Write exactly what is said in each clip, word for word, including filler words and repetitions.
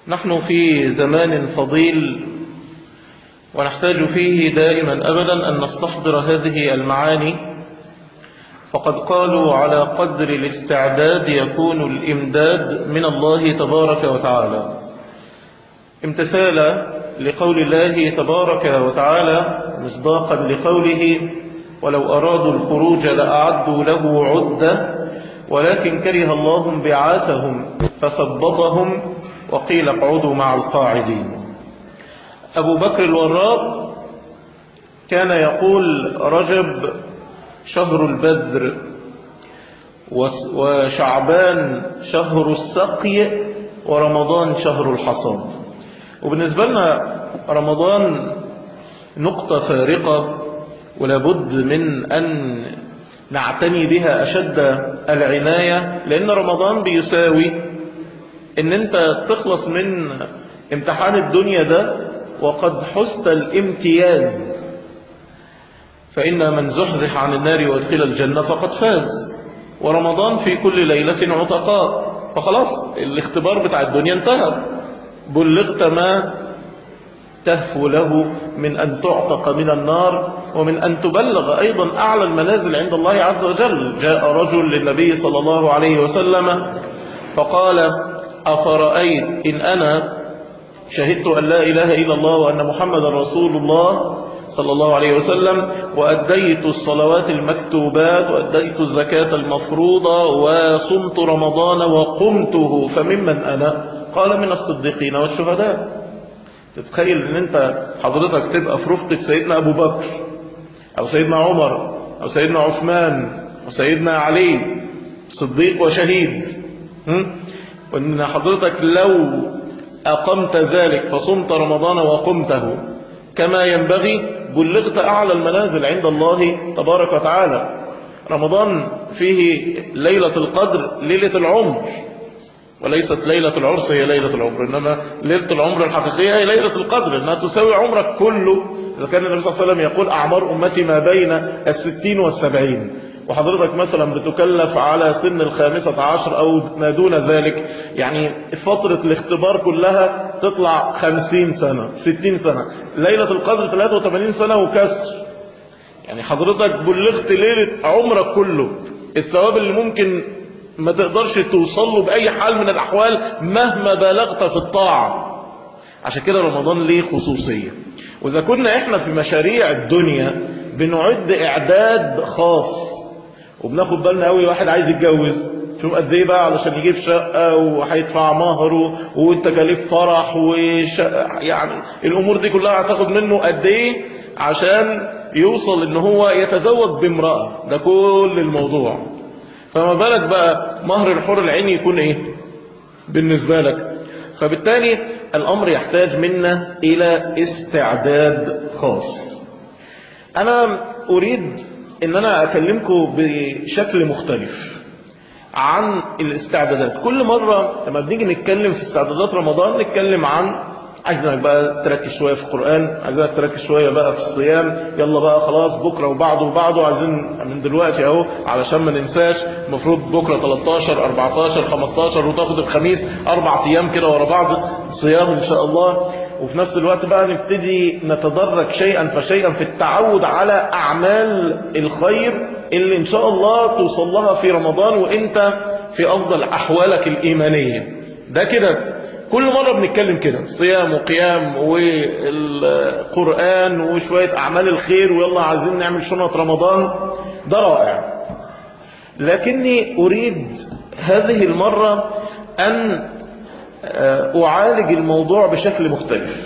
نحن في زمان فضيل ونحتاج فيه دائما أبدا أن نستحضر هذه المعاني، فقد قالوا على قدر الاستعداد يكون الإمداد من الله تبارك وتعالى، امتثالا لقول الله تبارك وتعالى مصداقا لقوله ولو أرادوا الخروج لأعدوا له عدة ولكن كره الله بعاثهم فثبطهم وقيل اقعدوا مع القاعدين. أبو بكر الوراق كان يقول رجب شهر البذر وشعبان شهر السقي ورمضان شهر الحصاد. وبالنسبة لنا رمضان نقطة فارقة ولابد من أن نعتني بها أشد العناية، لأن رمضان بيساوي أن أنت تخلص من امتحان الدنيا ده وقد حست الامتياز، فإن من زحزح عن النار وادخل الجنة فقد فاز. ورمضان في كل ليلة عتقاء، فخلاص الاختبار بتاع الدنيا انتهى، بلغت ما تهفو له من أن تعتق من النار ومن أن تبلغ أيضا أعلى المنازل عند الله عز وجل. جاء رجل للنبي صلى الله عليه وسلم فقال أفرأيت إن أنا شهدت أن لا إله إلا الله وأن محمد رسول الله صلى الله عليه وسلم وأديت الصلوات المكتوبات وأديت الزكاة المفروضة وصمت رمضان وقمته فممن أنا؟ قال من الصديقين والشهداء. تتخيل ان انت حضرتك تبقى في رفقة سيدنا ابو بكر او سيدنا عمر او سيدنا عثمان او سيدنا علي صديق وشهيد، وان حضرتك لو اقمت ذلك فصمت رمضان وقمته كما ينبغي بلغت اعلى المنازل عند الله تبارك وتعالى. رمضان فيه ليلة القدر، ليلة العمر، وليست ليلة العرس هي ليلة العمر، إنما ليلة العمر الحقيقية هي ليلة القدر، إنها تساوي عمرك كله. إذا كان النبي صلى الله عليه وسلم يقول أعمار أمتي ما بين الستين والسبعين، وحضرتك مثلا بتكلف على سن الخامسة عشر أو ما دون ذلك، يعني فترة الاختبار كلها تطلع خمسين سنة ستين سنة. ليلة القدر ثلاثة وثمانين سنة وكسر، يعني حضرتك بلغت ليلة عمرك كله، الثواب اللي ممكن ما تقدرش توصل له بأي حال من الأحوال مهما بالغت في الطاعة. عشان كده رمضان ليه خصوصية. وإذا كنا إحنا في مشاريع الدنيا بنعد إعداد خاص وبناخد بالنا قوي، واحد عايز يتجوز شوف قد ايه بقى علشان يجيب شقة وهيدفع مهره والتكاليف فرح وشقة، يعني الأمور دي كلها هتاخد منه قد ايه عشان يوصل ان هو يتزوج بامرأة. ده كل الموضوع. فما بالك بقى مهر الحور العين يكون ايه بالنسبة لك؟ فبالتالي الامر يحتاج منا الى استعداد خاص. انا اريد ان انا اكلمكم بشكل مختلف عن الاستعدادات. كل مرة لما بنيجي نتكلم في استعدادات رمضان نتكلم عن عايزينك بقى تركز شوية في القرآن، عايزينك تركز شوية بقى في الصيام، يلا بقى خلاص بكرة وبعده وبعده، عايزين من دلوقتي اهو علشان ما ننساش. المفروض بكرة تلتاشر اربعتاشر خمستاشر وتاخد الخميس اربع ايام كده ورا بعض صيام ان شاء الله. وفي نفس الوقت بقى نبتدي نتدرج شيئا فشيئا في التعود على اعمال الخير اللي ان شاء الله توصل لها في رمضان وانت في افضل احوالك الايمانية. ده كده كل مرة بنتكلم كده، صيام وقيام والقرآن وشوية أعمال الخير ويلا عايزين نعمل شنط رمضان. ده رائع، لكني أريد هذه المرة أن أعالج الموضوع بشكل مختلف.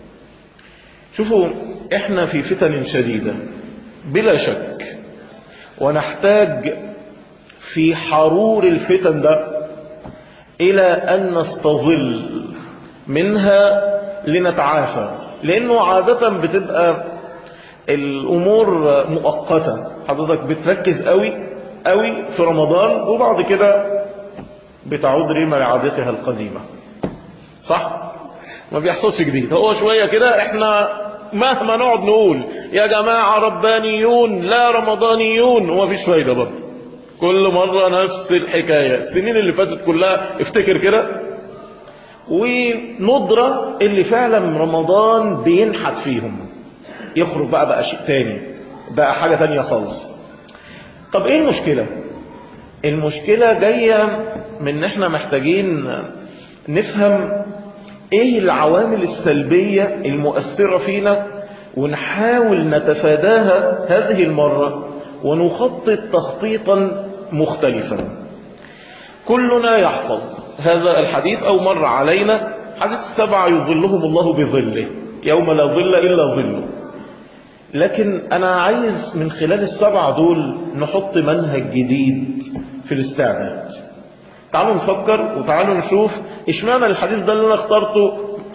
شوفوا، إحنا في فتن شديدة بلا شك، ونحتاج في حرور الفتن ده إلى أن نستظل منها لنتعافى، لأنه عادة بتبقى الأمور مؤقتة. حضرتك بتركز قوي قوي في رمضان وبعد كده بتعود ريما لعادتها القديمة، صح؟ ما بيحصلش جديد. هو شوية كده احنا مهما نقعد نقول يا جماعة ربانيون لا رمضانيون وما فيش فايدة برضه. كل مرة نفس الحكاية. السنين اللي فاتت كلها افتكر كده وندرة اللي فعلا رمضان بينحت فيهم، يخرج بقى بقى شيء تاني، بقى حاجة تانية خالص. طب ايه المشكلة؟ المشكلة جاية من ان احنا محتاجين نفهم ايه العوامل السلبية المؤثرة فينا، ونحاول نتفاداها هذه المرة ونخطط تخطيطا مختلفا. كلنا يحفظ هذا الحديث أو مر علينا، حديث السبعة يظلهم الله بظله يوم لا ظل إلا ظله. لكن أنا عايز من خلال السبعة دول نحط منهج جديد في الاستعداد. تعالوا نفكر وتعالوا نشوف اشمعنى الحديث ده اللي أنا اخترته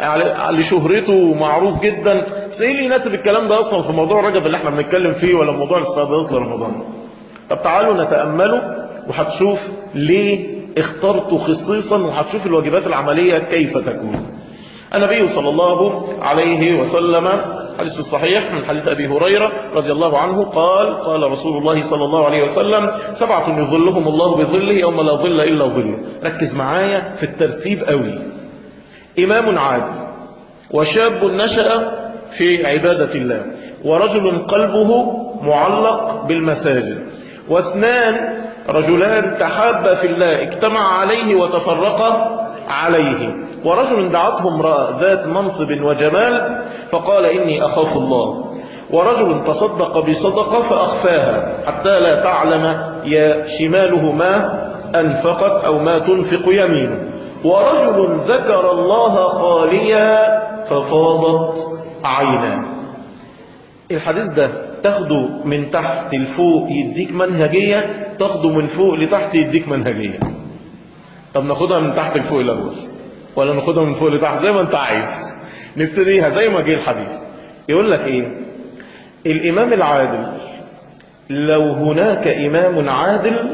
لشهرته معروف جدا، بس ايه اللي يناسب الكلام ده اصلا في موضوع رجب اللي احنا بنتكلم فيه، ولا موضوع الاستعدادات لرمضان؟ طب تعالوا نتأمله وهتشوف ليه اخترته خصيصا، وهتشوف الواجبات العملية كيف تكون. النبي صلى الله عليه وسلم حديث في الصحيح من حديث أبي هريرة رضي الله عنه قال قال رسول الله صلى الله عليه وسلم سبعة يظلهم الله بظله يوم لا ظل إلا ظله. ركز معايا في الترتيب قوي. إمام عادل، وشاب نشأ في عبادة الله، ورجل قلبه معلق بالمساجد، واثنان رجلان تحابا في الله اجتمع عليه وتفرقا عليه، ورجل دعته امرأة ذات منصب وجمال فقال إني أخاف الله، ورجل تصدق بصدقة فأخفاها حتى لا تعلم يا شماله ما أنفقت أو ما تنفق يمينه، ورجل ذكر الله خاليا ففاضت عيناه. الحديث ده تاخده من تحت لفوق يديك منهجية، تاخده من فوق لتحت يديك منهجية. طب ناخدها من تحت لفوق الأول ولا ناخدها من فوق لتحت؟ زي ما انت عايز. نبتديها زي ما جه الحديث. يقول لك ايه؟ الإمام العادل لو هناك إمام عادل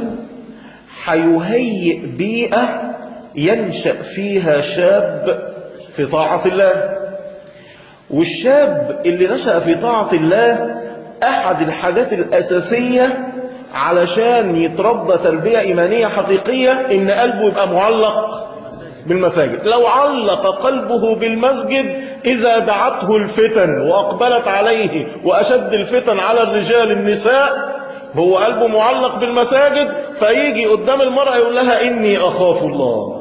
حيهيئ بيئة ينشأ فيها شاب في طاعة الله، والشاب اللي نشأ في طاعة الله أحد الحاجات الأساسية علشان يتربى تربية إيمانية حقيقية إن قلبه يبقى معلق بالمساجد. لو علق قلبه بالمسجد إذا دعته الفتن وأقبلت عليه، وأشد الفتن على الرجال النساء، هو قلبه معلق بالمساجد، فيجي قدام المرأة يقول لها إني أخاف الله.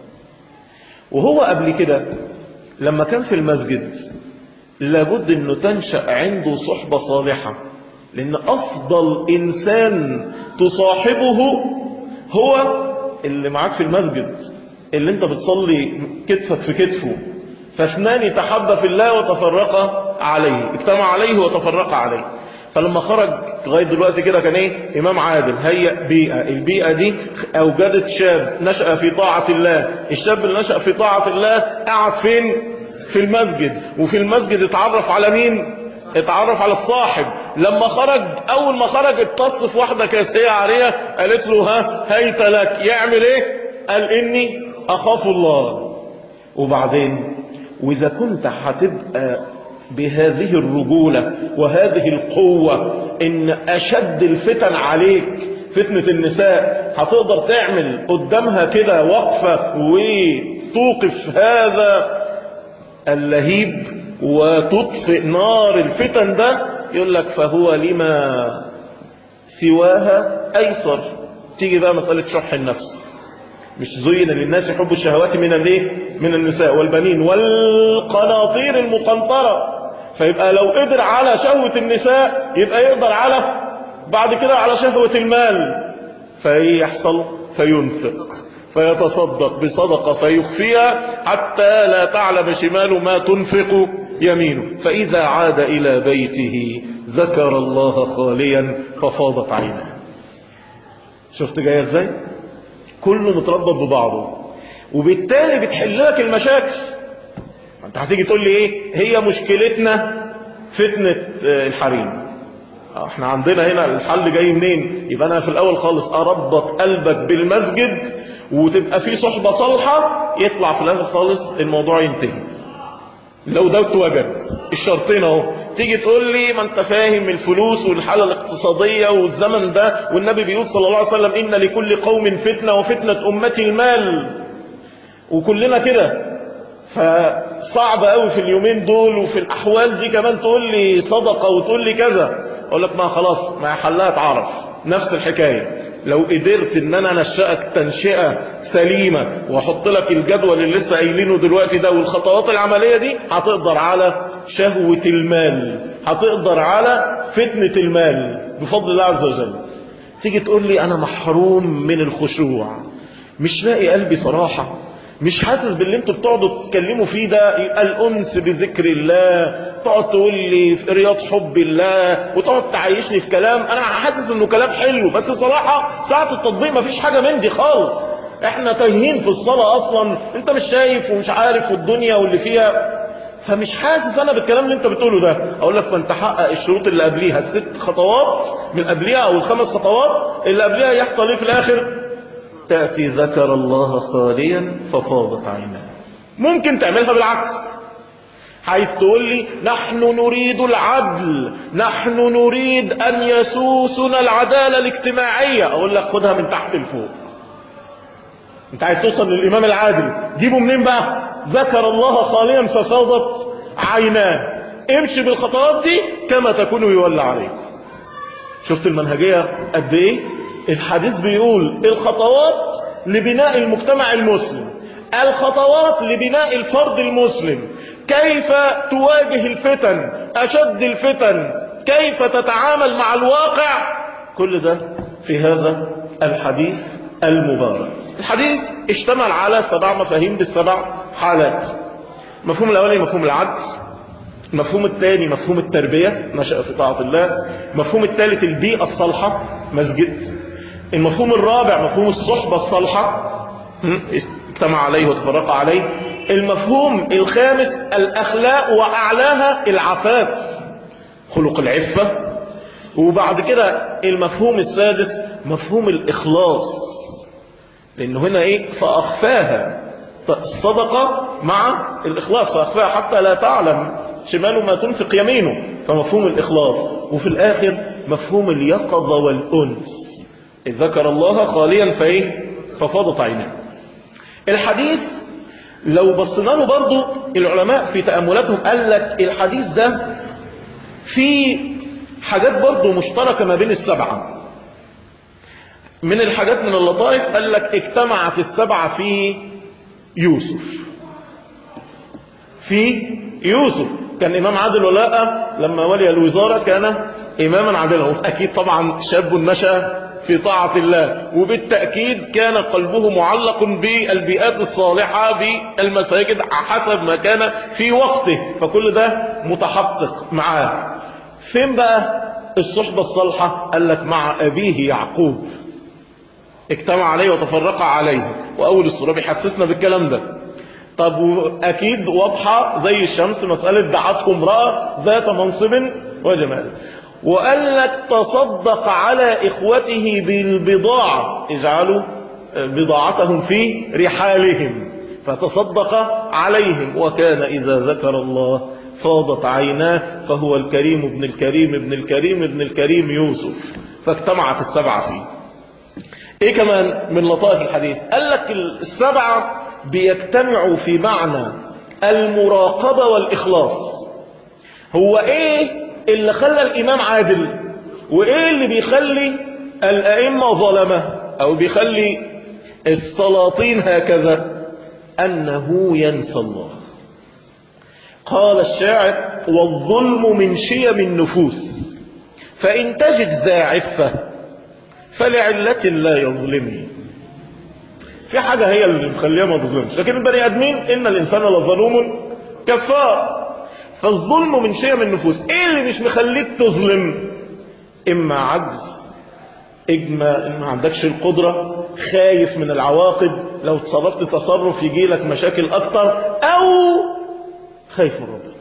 وهو قبل كده لما كان في المسجد لابد أنه تنشأ عنده صحبة صالحة، لأن أفضل إنسان تصاحبه هو اللي معاك في المسجد، اللي انت بتصلي كتفك في كتفه. فاثنان تحبا في الله وتفرقا عليه، اجتمع عليه وتفرقا عليه. فلما خرج لغايه دلوقتي كده كان ايه؟ امام عادل، هيئ بيئه، البيئه دي اوجدت شاب نشأ في طاعه الله. الشاب اللي نشأ في طاعه الله قعد فين؟ في المسجد، وفي المسجد اتعرف على مين؟ اتعرف على الصاحب. لما خرج اول ما خرج اتص في واحده كاسيه عاريه، قالت له ها هيت لك، يعمل ايه؟ قال اني أخاف الله. وبعدين وإذا كنت هتبقى بهذه الرجولة وهذه القوة إن أشد الفتن عليك فتنة النساء، هتقدر تعمل قدامها كده وقفة وتوقف هذا اللهيب وتطفئ نار الفتن ده؟ يقول لك فهو لما سواها أيسر. تيجي بقى مسألة شح النفس. مش زين للناس حب الشهوات من الايه؟ من النساء والبنين والقناطير المقنطرة. فيبقى لو قدر على شهوة النساء يبقى يقدر على بعد كده على شهوة المال. فيحصل فينفق فيتصدق بصدقة فيخفيها حتى لا تعلم شماله ما تنفق يمينه، فإذا عاد إلى بيته ذكر الله خاليا ففاضت عينه. شفت جاية ازاي؟ كله متربط ببعضه، وبالتالي بتحل لك المشاكل. انت هتيجي تقول لي ايه هي مشكلتنا؟ فتنة الحريم. احنا عندنا هنا الحل جاي منين؟ يبقى انا في الاول خالص اربط قلبك بالمسجد وتبقى في صحبة صالحة، يطلع في الاخر خالص الموضوع ينتهي. لو ده اتوجد الشرطين اهو. تيجي تقول لي ما انت فاهم الفلوس والحالة الاقتصادية والزمن ده، والنبي بيقول صلى الله عليه وسلم ان لكل قوم فتنة وفتنة امتي المال، وكلنا كده. فصعب قوي في اليومين دول وفي الأحوال دي كمان تقول لي صدقة وتقول لي كذا. أقول لك ما خلاص، ما حلها تعرف. نفس الحكاية، لو قدرت ان انا انشأك تنشئة سليمة واحط لك الجدول اللي لسه قايلينه دلوقتي ده والخطوات العملية دي، هتقدر على شهوة المال، هتقدر على فتنة المال بفضل الله عز وجل. تيجي تقول لي انا محروم من الخشوع، مش لاقي قلبي صراحة، مش حاسس باللي انتوا بتقعدوا تتكلموا فيه ده، الانس بذكر الله، تقعد تقول لي في رياض حب الله وتقعد تعيشني في كلام انا حاسس انه كلام حلو، بس صراحة ساعة التطبيق مفيش حاجة من دي خالص. احنا تايهين في الصلاة اصلا، انت مش شايف ومش عارف والدنيا واللي فيها، فمش حاسس انا بالكلام اللي انت بتقوله ده. اقول لك ما انت حقق الشروط اللي قبليها، الست خطوات من قبليها او الخمس خطوات اللي قبليها، يحصل ايه في الاخر؟ تأتي ذكر الله خاليا ففاضت عيناه. ممكن تعملها بالعكس، حيث تقول لي نحن نريد العدل، نحن نريد ان يسوسنا العدالة الاجتماعية. اقول لك خدها من تحت لفوق. انت عايز توصل للامام العادل، جيبه منين بقى؟ ذكر الله خاليا ففاضت عيناه. امشي بالخطوات دي كما تكون يولى عليكم. شفت المنهجية قد ايه؟ الحديث بيقول الخطوات لبناء المجتمع المسلم، الخطوات لبناء الفرد المسلم، كيف تواجه الفتن، أشد الفتن، كيف تتعامل مع الواقع، كل ده في هذا الحديث المبارك. الحديث اشتمل على سبع مفاهيم بالسبع حالات. المفهوم الأولي مفهوم العدل، المفهوم الثاني مفهوم التربية، نشأ في طاعة الله، المفهوم الثالث البيئة الصالحة، مسجد، المفهوم الرابع مفهوم الصحبة الصالحة، اجتمع عليه وتفرق عليه، المفهوم الخامس الأخلاق وأعلاها العفاف، خلق العفة، وبعد كده المفهوم السادس مفهوم الإخلاص، لأنه هنا إيه؟ فأخفاها الصدقة مع الإخلاص، فأخفاها حتى لا تعلم شماله ما تنفق يمينه، فمفهوم الإخلاص. وفي الآخر مفهوم اليقظة والأنس، إذ ذكر الله خاليا فإيه؟ ففاضت عيناه. الحديث لو بصينا له برضو العلماء في تأملاتهم قال لك الحديث ده في حاجات برضو مشتركة ما بين السبعة. من الحاجات من اللطائف قال لك اجتمعت السبعة في يوسف. في يوسف كان إمام عادل ولا لا؟ لما ولي الوزارة كان إماما عادلا، أكيد طبعا شاب نشأ في طاعة الله، وبالتأكيد كان قلبه معلق بالبيئات الصالحة بالمساجد حسب ما كان في وقته، فكل ده متحقق معاه. فين بقى الصحبة الصالحة؟ قال لك مع أبيه يعقوب، اجتمع عليه وتفرق عليه، وأول السورة بيحسسنا بالكلام ده. طب أكيد واضحة زي الشمس مسألة دعته امرأة ذات منصب وجمال، وقال لك تصدق على إخوته بالبضاعة، اجعلوا بضاعتهم في رحالهم، فتصدق عليهم، وكان إذا ذكر الله فاضت عيناه، فهو الكريم ابن الكريم ابن الكريم ابن الكريم يوسف. فاجتمعت السبعة فيه. ايه كمان من لطائف الحديث؟ قال لك السبعة بيجتمعوا في معنى المراقبة والإخلاص. هو ايه اللي خلى الإمام عادل؟ وايه اللي بيخلي الأئمة ظلمة او بيخلي السلاطين هكذا؟ أنه ينسى الله. قال الشاعر والظلم من شيم النفوس، فإن تجد ذا عفة فلعلة لا يظلمني. في حاجة هي اللي مخليها ما تظلمش، لكن البني آدمين إن الإنسان لظلوم كفار. فالظلم من شيم النفوس. ايه اللي مش مخليك تظلم؟ اما عجز، اما ان ما عندكش القدرة، خايف من العواقب، لو تصرفت تصرف يجي لك مشاكل اكتر، او خايف من ربنا.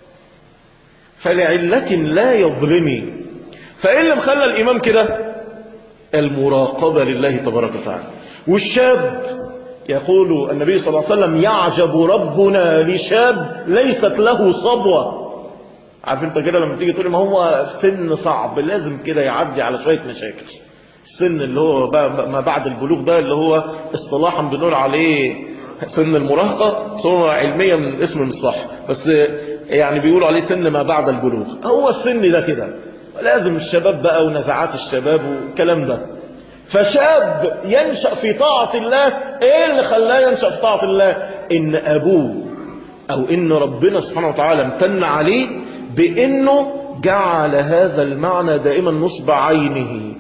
فلعلة لا يظلمي. فايه اللي مخلى الامام كده؟ المراقبة لله تبارك وتعالى. والشاب يقول النبي صلى الله عليه وسلم يعجب ربنا لشاب ليست له صبوة. عارف انت كده لما تيجي تقول ما هو سن صعب لازم كده يعدي على شوية مشاكل، السن اللي هو ما بعد البلوغ ده اللي هو اصطلاحا بنقول عليه سن المراهقة صورة علمية من الاسم مش صح، بس يعني بيقولوا عليه سن ما بعد البلوغ. هو السن ده كده لازم الشباب بقى ونزعات الشباب والكلام ده. فشاب ينشأ في طاعة الله، ايه اللي خلاه ينشأ في طاعة الله؟ ان ابوه او ان ربنا سبحانه وتعالى امتن عليه بانه جعل هذا المعنى دائما نصب عينه،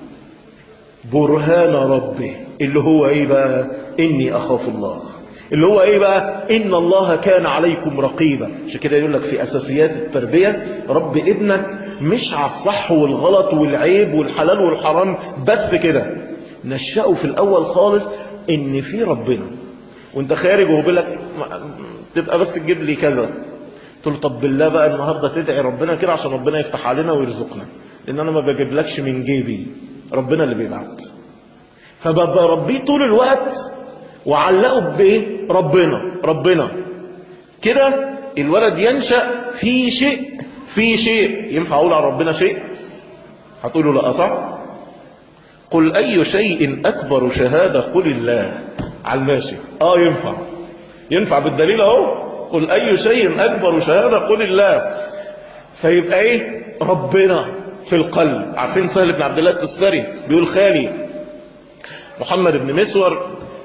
برهان ربه، اللي هو ايه بقى؟ اني اخاف الله، اللي هو ايه بقى؟ ان الله كان عليكم رقيبا. عشان كده يقول لك في اساسيات التربية رب ابنك مش على الصح والغلط والعيب والحلال والحرام بس كده، نشأه في الاول خالص ان في ربنا، وانت خارج وهو بيقول لك تبقى بس تجيب لي كذا، تقول طب بالله بقى النهارده تدعي ربنا كده عشان ربنا يفتح علينا ويرزقنا، لان انا ما بجيبلكش من جيبي، ربنا اللي بيبعت. فببقى ربيه طول الوقت وعلقه بايه؟ ربنا ربنا كده. الولد ينشأ في شيء في شيء ينفع اقول على ربنا شيء؟ هتقولوا لا صح؟ قل اي شيء اكبر شهادة؟ قل الله. على الماشي اه ينفع ينفع بالدليل اهو، قل اي شيء اكبر شهادة؟ قل الله. فيبقى ايه؟ ربنا في القلب. عارفين سهل بن عبد الله التستري بيقول خالي محمد بن مسور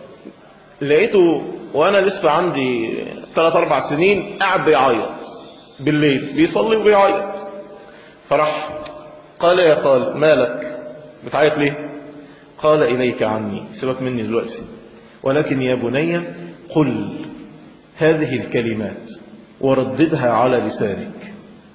لقيته وانا لسه عندي ثلاث اربع سنين قاعد بيعيط بالليل، بيصلي وبيعيط. فرح قال يا خال مالك بتعيط ليه؟ قال اليك عني، سيبك مني دلوقتي، ولكن يا بني قل هذه الكلمات ورددها على لسانك،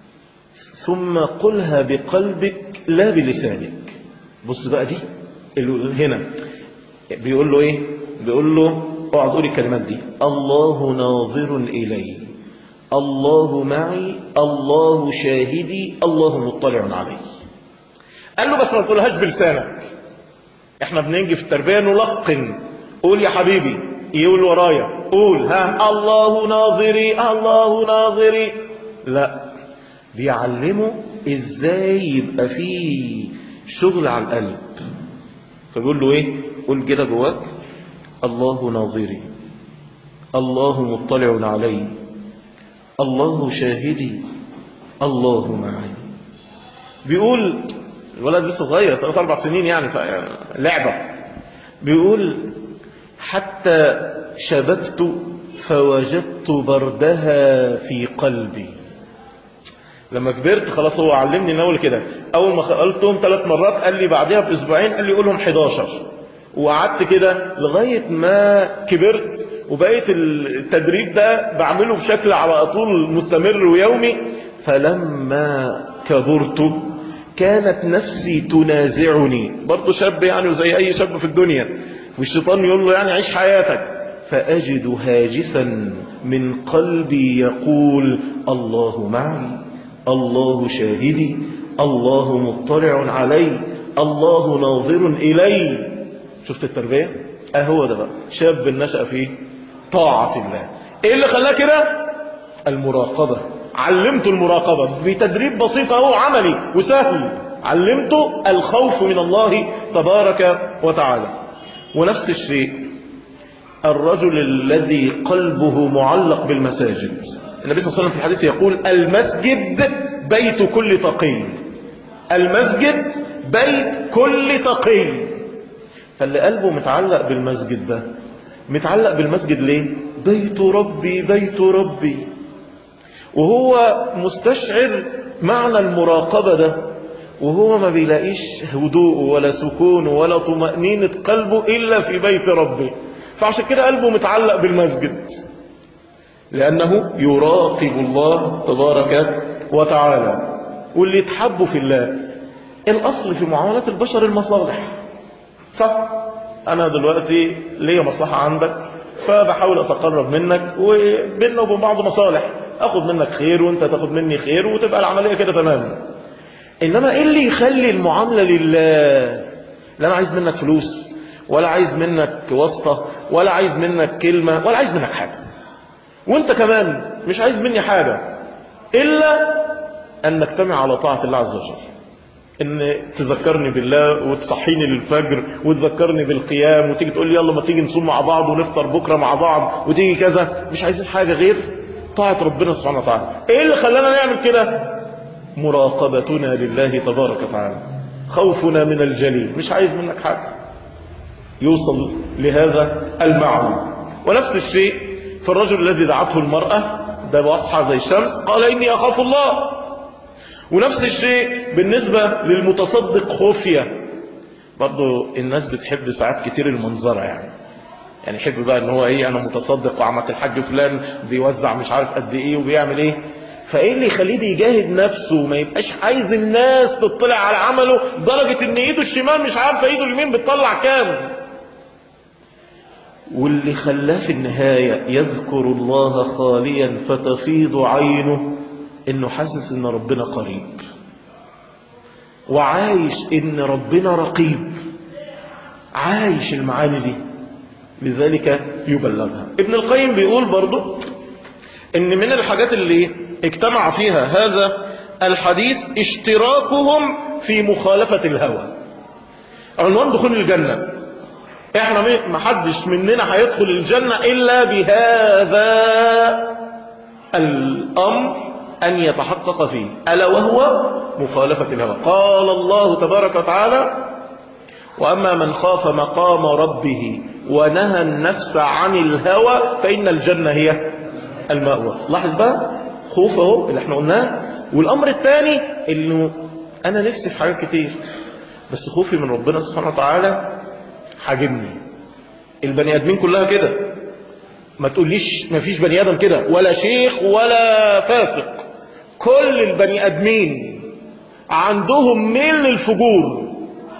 ثم قلها بقلبك لا بلسانك. بص بقى دي هنا بيقول له ايه؟ بيقول له اقعد قول الكلمات دي: الله ناظر الي، الله معي، الله شاهدي، الله مطلع علي. قال له بس ما تقولهاش بلسانك، احنا بنيجي في التربية نلقن، قول يا حبيبي، يقول ورايا قول ها الله ناظري الله ناظري. لا، بيعلمه ازاي يبقى فيه شغل على القلب. فبيقول له ايه؟ قول كده جواك: الله ناظري، الله مطلع علي، الله شاهدي، الله معي. بيقول الولد لسه صغير ثلاث اربع سنين يعني لعبة، بيقول حتى شببت فوجدت بردها في قلبي. لما كبرت خلاص هو علمني نقول كده، اول ما قلتهم ثلاث مرات قال لي بعدها باسبوعين قال لي قولهم حداشر، وقعدت كده لغاية ما كبرت وبقيت التدريب ده بعمله بشكل على طول مستمر ويومي. فلما كبرت كانت نفسي تنازعني، برضه شاب يعني وزي اي شاب في الدنيا، والشيطان يقول له يعني عيش حياتك، فأجد هاجسا من قلبي يقول: الله معي، الله شاهدي، الله مطلع علي، الله ناظر إلي. شفت التربية؟ اهو ده بقى شاب نشأ في طاعة الله. ايه اللي خلاه كده؟ المراقبة. علمته المراقبة بتدريب بسيط اهو عملي وسهل، علمته الخوف من الله تبارك وتعالى. ونفس الشيء الرجل الذي قلبه معلق بالمساجد. النبي صلى الله عليه وسلم في الحديث يقول: المسجد بيت كل تقي، المسجد بيت كل تقي. فاللي قلبه متعلق بالمسجد ده، متعلق بالمسجد ليه؟ بيت ربي بيت ربي، وهو مستشعر معنى المراقبة ده، وهو ما بيلاقيش هدوء ولا سكون ولا طمأنينة قلبه إلا في بيت ربه. فعشان كده قلبه متعلق بالمسجد، لأنه يراقب الله تبارك وتعالى. واللي يتحبوا في الله، الأصل في معاملات البشر المصالح، صح؟ أنا دلوقتي ليا مصلحة عندك فبحاول أتقرب منك، وبيننا وبين بعض مصالح، أخذ منك خير وأنت تاخذ مني خير وتبقى العملية كده تمام. إنما إيه اللي يخلي المعاملة لله؟ لا أنا عايز منك فلوس، ولا عايز منك واسطة، ولا عايز منك كلمة، ولا عايز منك حاجة، وانت كمان مش عايز مني حاجة إلا أن نجتمع على طاعة الله عز وجل. ان تذكرني بالله وتصحيني للفجر وتذكرني بالقيام وتيجي تقول لي يلا ما تيجي نصوم مع بعض ونفطر بكرة مع بعض وتيجي كذا. مش عايزين حاجة غير طاعة ربنا سبحانه وتعالى. ايه اللي خلانا نعمل كده؟ مراقبتنا لله تبارك وتعالى، خوفنا من الجليل. مش عايز منك حاجة. يوصل لهذا المعنى. ونفس الشيء في الرجل الذي دعته المرأة، ده واضحة زي الشمس، قال إني أخاف الله. ونفس الشيء بالنسبة للمتصدق خفية. برضو الناس بتحب ساعات كتير المنظرة، يعني يعني يحب بقى ان هو ايه، انا متصدق وعمة الحاج فلان بيوزع مش عارف قد ايه وبيعمل ايه. فايه اللي يخليه بيجاهد نفسه وما يبقاش عايز الناس تطلع على عمله درجة ان ايده الشمال مش عارفة ايده اليمين بتطلع كام. واللي خلاه في النهاية يذكر الله خاليا فتفيض عينه، انه حاسس ان ربنا قريب وعايش ان ربنا رقيب، عايش المعاني دي، لذلك يبلغها. ابن القيم بيقول برضو ان من الحاجات اللي اجتمع فيها هذا الحديث اشتراكهم في مخالفة الهوى. عنوان دخول الجنة، احنا ما حدش مننا هيدخل الجنة الا بهذا الامر ان يتحقق فيه، الا وهو مخالفة الهوى. قال الله تبارك وتعالى: واما من خاف مقام ربه ونهى النفس عن الهوى فان الجنة هي المأوى. لاحظ بقى خوف اهو اللي احنا قلناه. والامر الثاني انه انا نفسي في حاجات كتير بس خوفي من ربنا سبحانه وتعالى حاجمني. البني ادمين كلها كده، ما تقوليش ما فيش بني ادم كده، ولا شيخ ولا فاسق. كل البني ادمين عندهم ميل للفجور.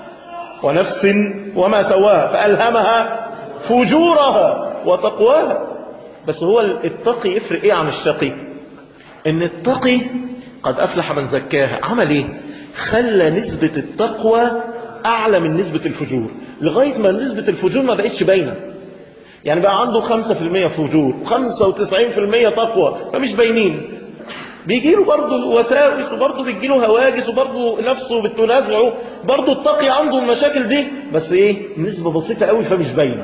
ونفس وما سواها فألهمها فجورها وتقواها. بس هو التقي يفرق ايه عن الشقي؟ ان التقي قد افلح من زكاها. عمل ايه؟ خلى نسبة التقوى اعلى من نسبة الفجور، لغاية ما نسبة الفجور ما بقتش باينة. يعني بقى عنده خمسة في المية فجور وخمسة وتسعين في المية تقوى، فمش باينين. بيجيله برضه وساوس وبرضه بيجيله هواجس وبرضه نفسه بتنازعه، برضه التقي عنده المشاكل دي، بس ايه، نسبة بسيطة قوي فمش باينة.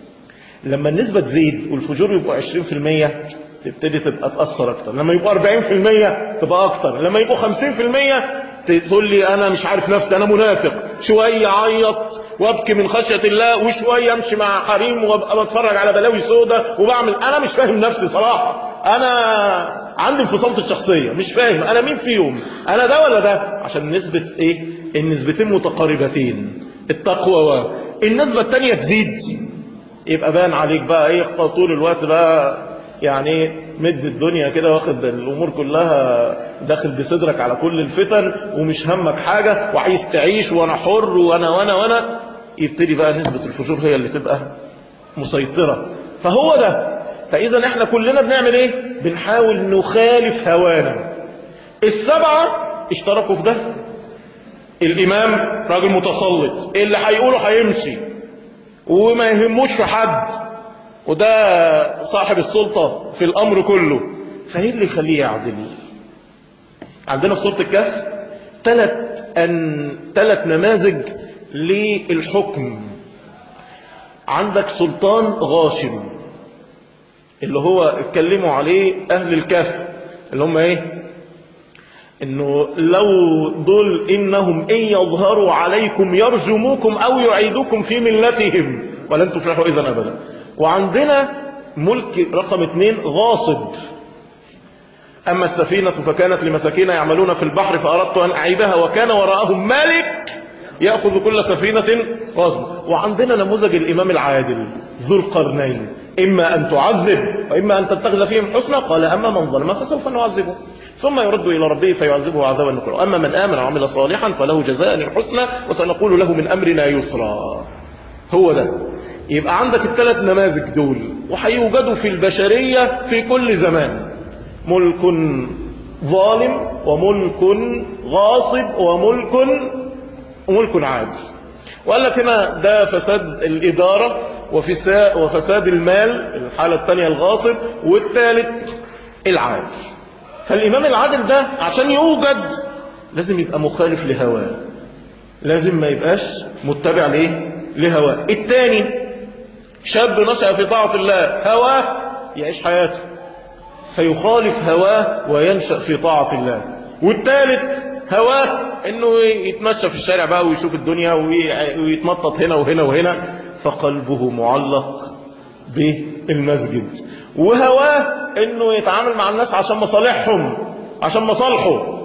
لما النسبة تزيد والفجور يبقوا عشرين في المية تبتدي تبقى تأثر اكتر، لما يبقوا أربعين في المية تبقى اكتر، لما يبقوا خمسين في المية تقول لي انا مش عارف نفسي، انا منافق. شوية عيط وابكي من خشية الله، وشوية امشي مع حريم وابقى بتفرج على بلاوي سودة وبعمل، انا مش فاهم نفسي صراحة. انا عندي انفصام في الشخصية، مش فاهم انا مين فيهم، انا ده ولا ده. عشان نسبة ايه؟ النسبتين متقاربتين، التقوى. والنسبة التانية تزيد يبقى بان عليك بقى ايه، طول الوقت بقى يعني مد الدنيا كده، واخد الامور كلها داخل بصدرك على كل الفتن، ومش همك حاجة، وعايز تعيش وانا حر وانا وانا وانا يبتدي بقى نسبة الفجور هي اللي تبقى مسيطرة. فهو ده. فاذا احنا كلنا بنعمل ايه؟ بنحاول نخالف هوانا. السبعة اشتركوا في ده. الامام راجل متسلط، اللي هيقوله هيمشي وما يهموش في حد، وده صاحب السلطة في الامر كله. فايه اللي يخليه يعدل؟ عندنا في سورة الكهف ثلاث ان ثلاث نماذج للحكم. عندك سلطان غاشم اللي هو اتكلموا عليه اهل الكهف، اللي هم ايه؟ انه لو دول انهم ان يظهروا عليكم يرجموكم او يعيدوكم في ملتهم ولن تفلحوا اذا ابدا. وعندنا ملك رقم اثنين غاصب. اما السفينة فكانت لمساكين يعملون في البحر فاردت ان اعيبها وكان وراءهم ملك يأخذ كل سفينة غصبا. وعندنا نموذج الامام العادل ذو القرنين، اما ان تعذب واما ان تتخذ فيهم حسنا. قال اما من ظلم فسوف نعذبه ثم يرد الى ربه فيعذبه عذابا نكرا، اما من امن وعمل صالحا فله جزاء الحسنى وسنقول له من امرنا يسرا. هو ده. يبقى عندك الثلاث نماذج دول، وهيوجدوا في البشرية في كل زمان. ملك ظالم وملك غاصب وملك وملك عادل. وقال لك هنا ده فساد الإدارة وفساد المال، الحالة الثانية الغاصب، والثالث العادل. فالإمام العادل ده عشان يوجد لازم يبقى مخالف لهواه، لازم ما يبقاش متبع ليه لهواه. التاني شاب نشأ في طاعة الله، هواه يعيش حياته فيخالف هواه وينشأ في طاعة الله. والثالث هواه انه يتمشى في الشارع بقى ويشوف الدنيا ويتنطط هنا وهنا وهنا، فقلبه معلق بالمسجد. وهواه انه يتعامل مع الناس عشان مصالحهم، عشان مصالحه،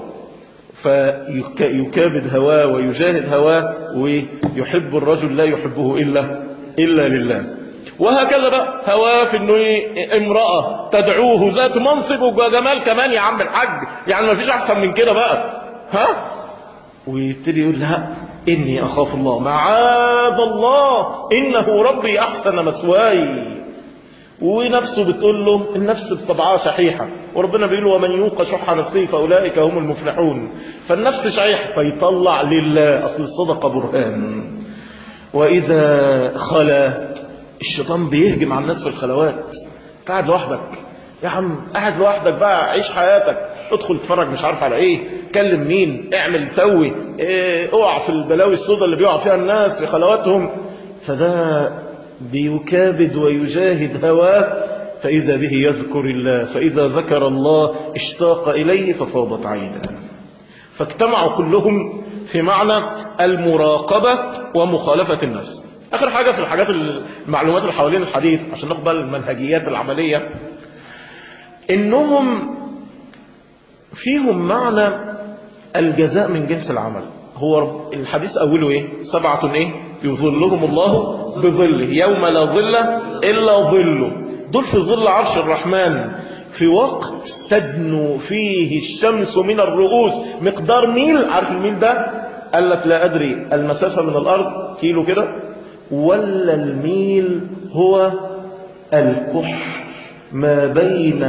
فيكابد هواه ويجاهد هواه ويحب الرجل لا يحبه إلا إلا لله. وهكذا بقى هواه في انه امرأة تدعوه ذات منصب وجمال كمان يا عم الحاج، يعني ما فيش احسن من كده بقى، ها؟ ويبتدي يقول لها اني اخاف الله، معاذ الله انه ربي احسن مثواي. ونفسه بتقول له، النفس بطبعها شحيحة، وربنا بيقول ومن يوق شح نفسه فاولئك هم المفلحون. فالنفس شحيحة فيطلع لله، اصل الصدقة برهان. واذا خلا الشيطان بيهجم على الناس في الخلوات. قاعد لوحدك يا عم، قاعد لوحدك بقى، عيش حياتك، ادخل اتفرج مش عارف على ايه، كلم مين، اعمل سوي، ايه، اقع في البلاوي السوداء اللي بيقع فيها الناس في خلواتهم. فده بيكابد ويجاهد هواه، فإذا به يذكر الله، فإذا ذكر الله اشتاق إليه ففاضت عيناه. فاجتمعوا كلهم في معنى المراقبة ومخالفة النفس. آخر حاجة في الحاجات المعلومات اللي حوالين الحديث عشان ناخد بقى المنهجيات العملية، إنهم فيهم معنى الجزاء من جنس العمل. هو الحديث أوله إيه؟ سبعة إيه؟ يظلهم الله بظله يوم لا ظل إلا ظله. دول في ظل عرش الرحمن في وقت تدنو فيه الشمس من الرؤوس مقدار ميل. عارف الميل ده؟ قال لك لا أدري المسافة من الأرض كيلو كده، ولا الميل هو الكح ما بين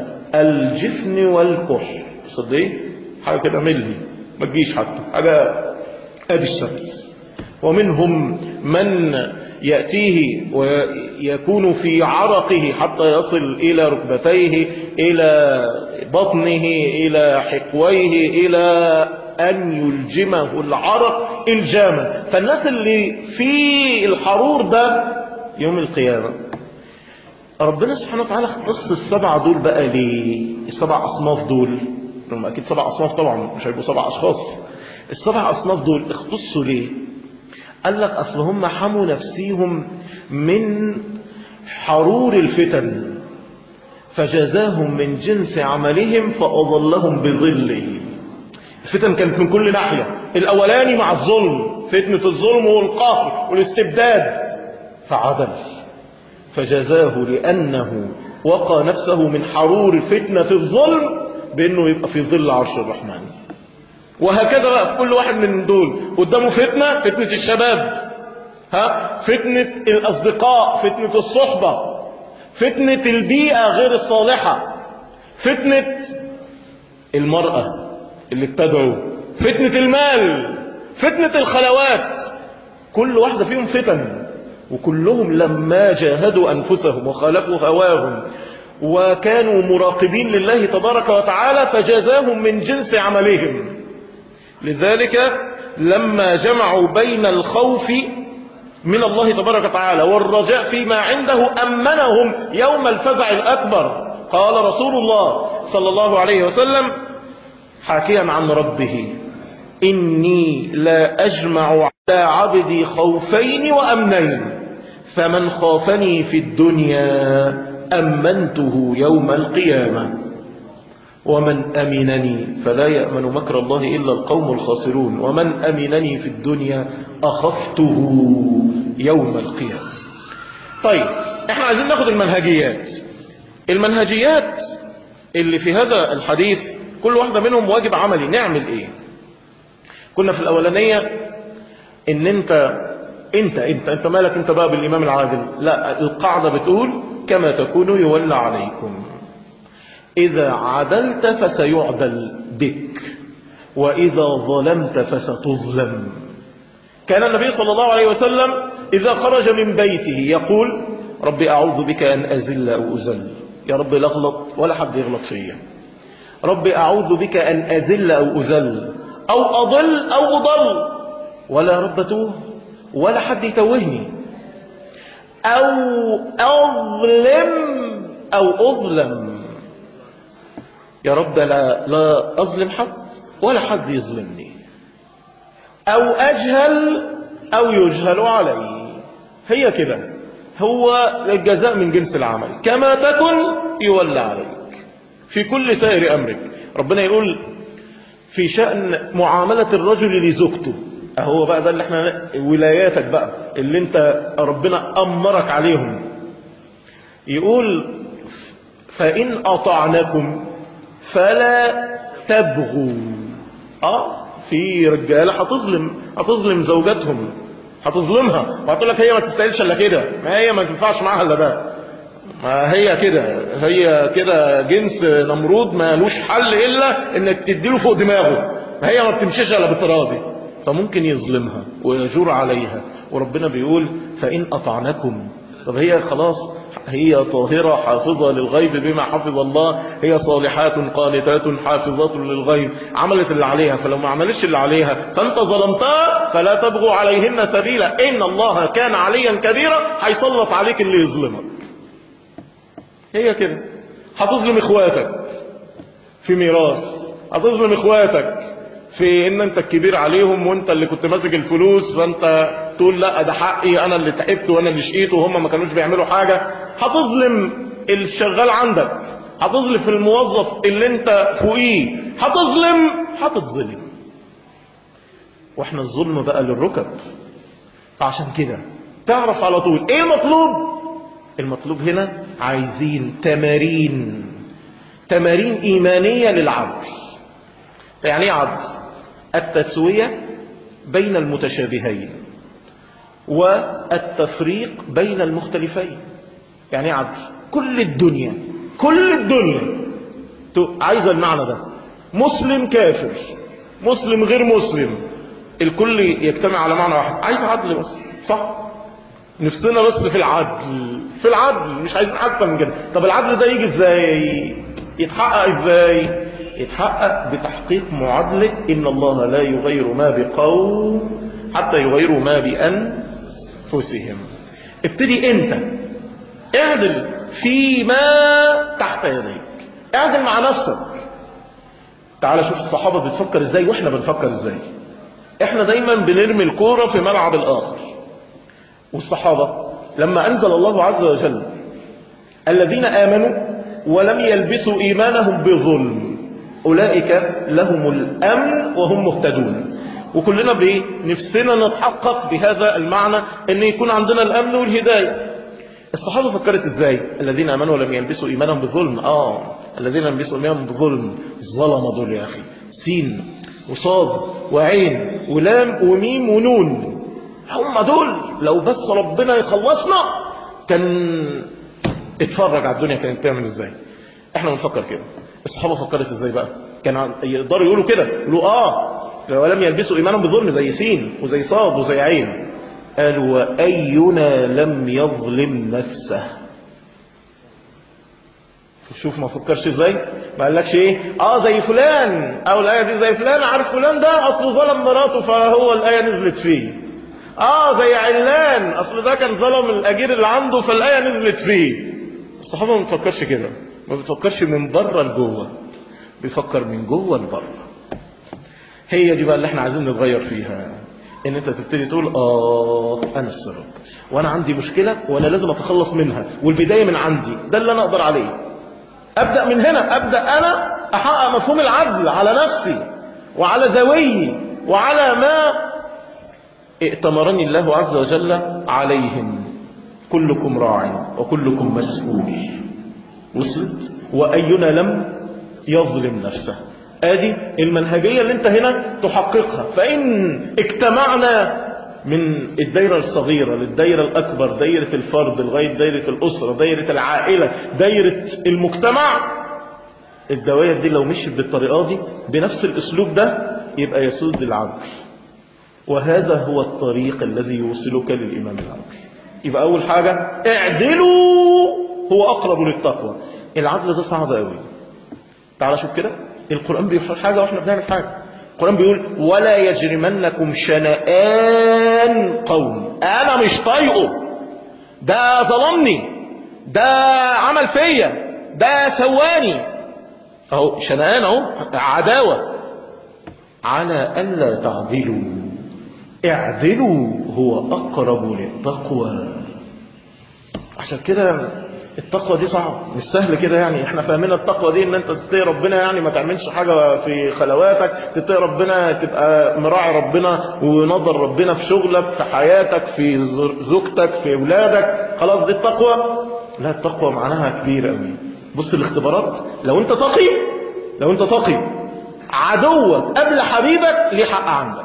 الجفن والكح. صدق حاجة كده ملي ما تجيش حتى حاجة. ادي الشمس. ومنهم من يأتيه ويكون في عرقه حتى يصل إلى ركبتيه، إلى بطنه، إلى حقويه، إلى أن يلجمه العرق الجاما. فالناس اللي في الحرور ده يوم القيامة ربنا سبحانه وتعالى اختص السبعة دول بقى ليه؟ السبع أصناف دول، هم أكيد سبع أصناف طبعا، مش هيبقوا سبع أشخاص. السبع أصناف دول اختصوا ليه؟ قال لك أصل هم حموا نفسيهم من حرور الفتن فجزاهم من جنس عملهم فأضلهم بظله. الفتن كانت من كل ناحية. الأولاني مع الظلم، فتنة الظلم والقهر والاستبداد، فعدل فجزاه لأنه وقى نفسه من حرور فتنة الظلم بأنه يبقى في ظل عرش الرحمن. وهكذا بقى في كل واحد من دول قدامه فتنة، فتنة الشباب، ها، فتنة الأصدقاء، فتنة الصحبة، فتنة البيئة غير الصالحة، فتنة المرأة اللي بتدعو، فتنة المال، فتنة الخلوات. كل واحدة فيهم فتن، وكلهم لما جاهدوا أنفسهم وخالفوا هواهم وكانوا مراقبين لله تبارك وتعالى فجزاهم من جنس عملهم. لذلك لما جمعوا بين الخوف من الله تبارك وتعالى والرجاء فيما عنده أمنهم يوم الفزع الأكبر. قال رسول الله صلى الله عليه وسلم حاكيا عن ربه إني لا أجمع على عبدي خوفين وأمنين فمن خافني في الدنيا أمنته يوم القيامة ومن أمنني فلا يأمن مكر الله إلا القوم الخاسرون ومن أمنني في الدنيا أخفته يوم القيامة. طيب احنا عايزين ناخد المنهجيات. المنهجيات اللي في هذا الحديث كل واحدة منهم واجب عملي. نعمل ايه؟ كنا في الأولانية ان انت انت انت انت مالك انت بقى بالإمام العادل؟ لا، القاعدة بتقول كما تكونوا يولى عليكم. إذا عدلت فسيعدل بك وإذا ظلمت فستظلم. كان النبي صلى الله عليه وسلم إذا خرج من بيته يقول ربي أعوذ بك أن أزل أو أزل. يا رب لا أغلط ولا حد يغلط فيا. ربي أعوذ بك أن أزل أو أزل أو أضل أو أضل. ولا يا رب توه ولا حد يتوهني، أو أظلم أو أظلم. يا رب لا, لا أظلم حد ولا حد يظلمني، أو أجهل أو يجهل علي. هي كده، هو الجزاء من جنس العمل، كما تكن يولى عليك في كل سائر أمرك. ربنا يقول في شأن معاملة الرجل لزوجته، اهو بقى ده اللي احنا ولاياتك بقى اللي انت ربنا أمرك عليهم. يقول فإن أطعنكم فلا تبغوا. اه في رجاله هتظلم هتظلم زوجاتهم، هتظلمها وهتقول لك هي ما تستاهلش الا كده، ما هي ما تنفعش معاها الا ده، ما هي كده، هي كده جنس نمرود ما لوش حل الا انك تديله فوق دماغه، ما هي ما بتمشيش الا بالتراضي. فممكن يظلمها ويجور عليها، وربنا بيقول فإن أطعنكم. طب هي خلاص هي طاهرة حافظة للغيب بما حفظ الله، هي صالحات قانتات حافظات للغيب، عملت اللي عليها. فلو ما عملتش اللي عليها فانت ظلمتها، فلا تبغوا عليهن سبيلا إن الله كان عليا كبيرا، هيسلط عليك اللي يظلمك. هي كده، هتظلم اخواتك في ميراث، هتظلم اخواتك في ان انت الكبير عليهم وانت اللي كنت ماسك الفلوس، فانت تقول لا ده حقي، انا اللي تعبت وانا اللي شقيت وهم ما كانوش بيعملوا حاجة. هتظلم الشغال عندك، هتظلم الموظف اللي انت فوقيه، هتظلم هتتظلم. واحنا الظلم بقى للركب. فعشان كده تعرف على طول ايه المطلوب. المطلوب هنا عايزين تمارين تمارين ايمانية للعدل. يعني ايه عدل؟ التسوية بين المتشابهين والتفريق بين المختلفين. يعني ايه عدل؟ كل الدنيا كل الدنيا عايزة المعنى ده، مسلم كافر مسلم غير مسلم، الكل يجتمع على معنى واحد، عايز عدل بس، صح؟ نفسنا بس في العدل في العدل مش عايزين اكتر من كده. طب العدل ده يجي ازاي؟ يتحقق ازاي؟ يتحقق بتحقيق معادلة إن الله لا يغير ما بقوم حتى يغيروا ما بأنفسهم. ابتدي انت اعدل فيما تحت يديك، اعدل مع نفسك. تعال شوف الصحابة بتفكر ازاي واحنا بنفكر ازاي. احنا دايما بنرمي الكورة في ملعب الآخر، والصحابة لما أنزل الله عز وجل الذين آمنوا ولم يلبسوا إيمانهم بظلم أولئك لهم الأمن وهم مهتدون. وكلنا بإيه؟ نفسنا نتحقق بهذا المعنى أن يكون عندنا الأمن والهداية. الصحابة فكرت إزاي؟ الذين آمنوا ولم يلبسوا إيمانهم بظلم. آه الذين يلبسوا إيمانهم بظلم ظلم دول يا أخي، سين وصاد وعين ولام وميم ونون، هم دول لو بس ربنا يخلصنا كان اتفرج على الدنيا كانت تعمل ازاي. احنا بنفكر كده، الصحابه فكرت ازاي بقى؟ كان يقدروا يقولوا كده، يقولوا اه ولم يلبسوا ايمانهم بظلم زي سين وزي صاد وزي عين. قالوا واينا لم يظلم نفسه. شوف ما فكرش ازاي، ما قالكش ايه اه زي فلان او الايه دي زي فلان، عارف فلان ده اصله ظلم مراته فهو الايه نزلت فيه. اه زي علان اصل ده كان ظلم الاجير اللي عنده فالايه نزلت فيه. الصحابه ما بتفكرش كده، ما بتفكرش من بره لجوه، بيفكر من جوه لبره. هي دي بقى اللي احنا عايزين نتغير فيها، ان انت تبتدي تقول اه انا السبب وانا عندي مشكله وانا لازم اتخلص منها، والبدايه من عندي، ده اللي انا اقدر عليه. ابدا من هنا، ابدا انا احقق مفهوم العدل على نفسي وعلى ذويي وعلى ما ائتمرني الله عز وجل عليهم. كلكم راع وكلكم مسؤول. وصلت؟ وأينا لم يظلم نفسه. ادي المنهجية اللي انت هنا تحققها. فإن اجتمعنا من الدائرة الصغيرة للدائرة الأكبر، دائرة الفرد لغاية دائرة الأسرة، دائرة العائلة، دائرة المجتمع، الدوائر دي لو مشيت بالطريقة دي بنفس الأسلوب ده يبقى يسود العدل. وهذا هو الطريق الذي يوصلك للإمام العدل. يبقى أول حاجة اعدلوا هو أقرب للتقوى. العدل ده صعب قوي. تعال شوف كده، القرآن بيقول حاجة وإحنا بنعمل حاجة. القرآن بيقول ولا يجرمنكم شنآن قوم، انا مش طايقه، ده ظلمني، ده عمل فيا، ده سواني، اهو شنآن اهو عداوة، على ألا تعدلوا اعدلوا هو أقرب للتقوى. عشان كده التقوى دي صعب، مش سهل كده يعني. احنا فاهمين التقوى دي ان انت تتقي ربنا يعني ما تعملش حاجة في خلواتك، تتقي ربنا تبقى مراعي ربنا ونظر ربنا في شغلك، في حياتك، في زوجتك، في اولادك، خلاص دي التقوى. لا، التقوى معناها كبير قوي. بص الاختبارات، لو انت تقي لو انت تقي عدوك قبل حبيبك ليه حق عندك.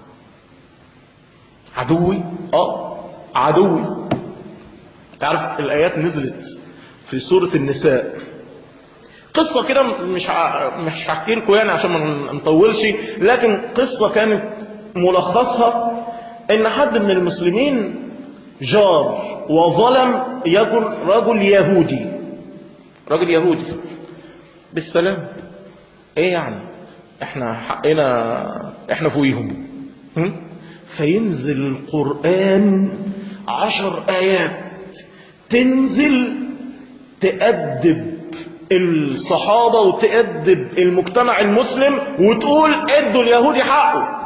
عدوي اه عدوي. تعرف الايات نزلت في سورة النساء قصة كده، مش ع... مش هحكي لكم يعني عشان ما نطولش، لكن قصة كانت ملخصها ان حد من المسلمين جار وظلم يجل رجل يهودي، رجل يهودي بالسلام. ايه يعني احنا حقنا احنا فوقيهم. فينزل القرآن عشر آيات تنزل تأدب الصحابة وتأدب المجتمع المسلم وتقول ادوا اليهودي حقه.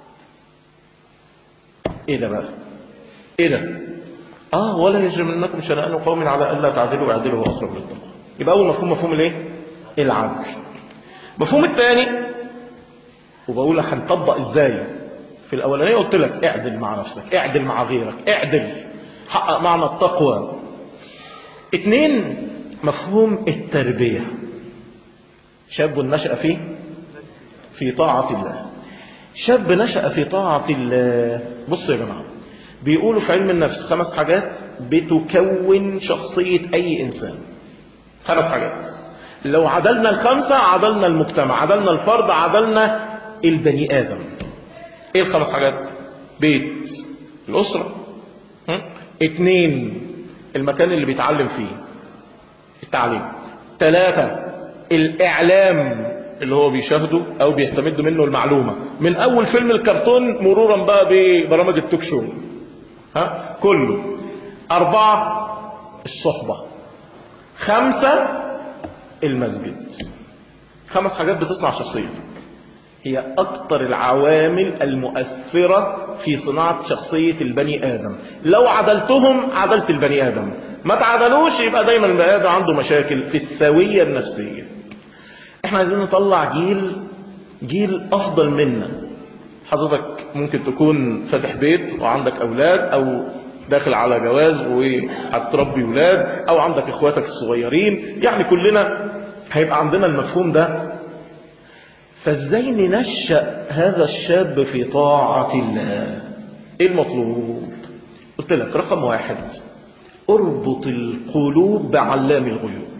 ايه ده بقى؟ ايه ده؟ اه ولا يجرمنكم شنآن قوم على الا تعدلوا اعدلوا هو اقرب للتقوى. يبقى اول مفهوم مفهوم الايه؟ العدل. مفهوم الثاني، وبقول لك هنطبق ازاي. في الاولانيه قلت لك اعدل مع نفسك، اعدل مع غيرك، اعدل، حقق معنى التقوى. اتنين، مفهوم التربيه. شاب نشأ فيه في طاعه الله. شاب نشأ في طاعه الله. بصوا يا جماعه، بيقولوا في علم النفس خمس حاجات بتكون شخصيه اي انسان. خمس حاجات، لو عدلنا الخمسه عدلنا المجتمع، عدلنا الفرد، عدلنا البني ادم. ايه الخمس حاجات؟ بيت، الاسره. اتنين، المكان اللي بيتعلم فيه، التعليم. ثلاثة، الاعلام اللي هو بيشاهده او بيستمد منه المعلومة، من اول فيلم الكرتون مرورا بقى ببرامج التوك شو، ها كله. اربعة، الصحبة. خمسة، المسجد. خمس حاجات بتصنع شخصيتك، هي اكتر العوامل المؤثرة في صناعة شخصية البني ادم. لو عدلتهم عدلت البني ادم، ما تعدلوش يبقى دايما البني ادم عنده مشاكل في السوية النفسية. احنا عايزين نطلع جيل جيل افضل منا. حضرتك ممكن تكون فاتح بيت وعندك اولاد، او داخل على جواز وهتربي ولاد، او عندك اخواتك الصغيرين، يعني كلنا هيبقى عندنا المفهوم ده. فازاي ننشأ هذا الشاب في طاعة الله؟ ايه المطلوب؟ قلت لك رقم واحد، اربط القلوب بعلام الغيوب.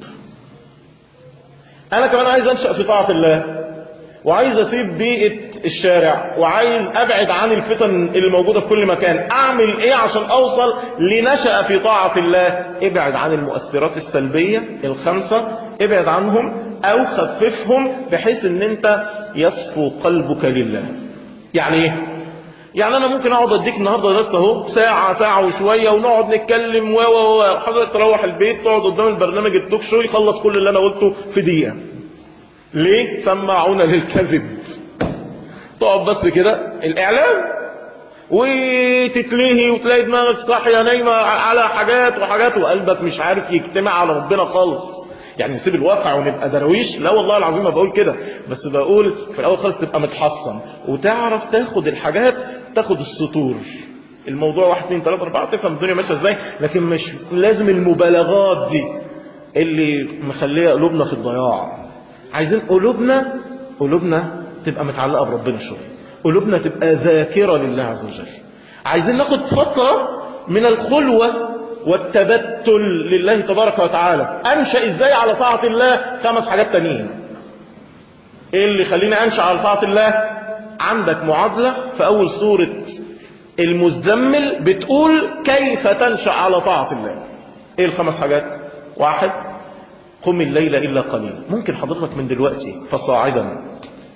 انا كمان عايز انشأ في طاعة الله، وعايز اسيب بيئة الشارع، وعايز ابعد عن الفتن اللي موجودة في كل مكان. اعمل ايه عشان اوصل لنشأ في طاعة الله؟ ابعد عن المؤثرات السلبية الخمسة، ابعد عنهم او خففهم بحيث ان انت يصفو قلبك لله. يعني ايه؟ يعني انا ممكن اقعد اديك النهارده بس اهو ساعه ساعه وشويه ونقعد نتكلم و و حضرتك تروح البيت تقعد قدام البرنامج التوك شو يخلص كل اللي انا قلته في دقيقه. ليه؟ سمعونا للكذب. تقعد بس كده الاعلام وتتلهي وتلاقي دماغك صاحيه نايمه على حاجات وحاجات وقلبك مش عارف يجتمع على ربنا خالص. يعني نسيب الواقع ونبقى درويش؟ لا والله العظيم ما بقول كده، بس بقول في الاول خالص تبقى متحصن وتعرف تاخد الحاجات، تاخد السطور. الموضوع واحد اتنين تلاته اربعه تفهم الدنيا ماشيه ازاي، لكن مش لازم المبالغات دي اللي مخليه قلوبنا في الضياع. عايزين قلوبنا قلوبنا تبقى متعلقه بربنا شويه، قلوبنا تبقى ذاكره لله عز وجل. عايزين ناخد فتره من الخلوه والتبتل لله تبارك وتعالى. انشأ ازاي على طاعة الله؟ خمس حاجات تانيين. ايه اللي يخليني انشأ على طاعة الله؟ عندك معادلة في اول سورة المزمل بتقول كيف تنشأ على طاعة الله. ايه الخمس حاجات؟ واحد، قم الليل الا قليلا. ممكن حضرتك من دلوقتي فصاعدا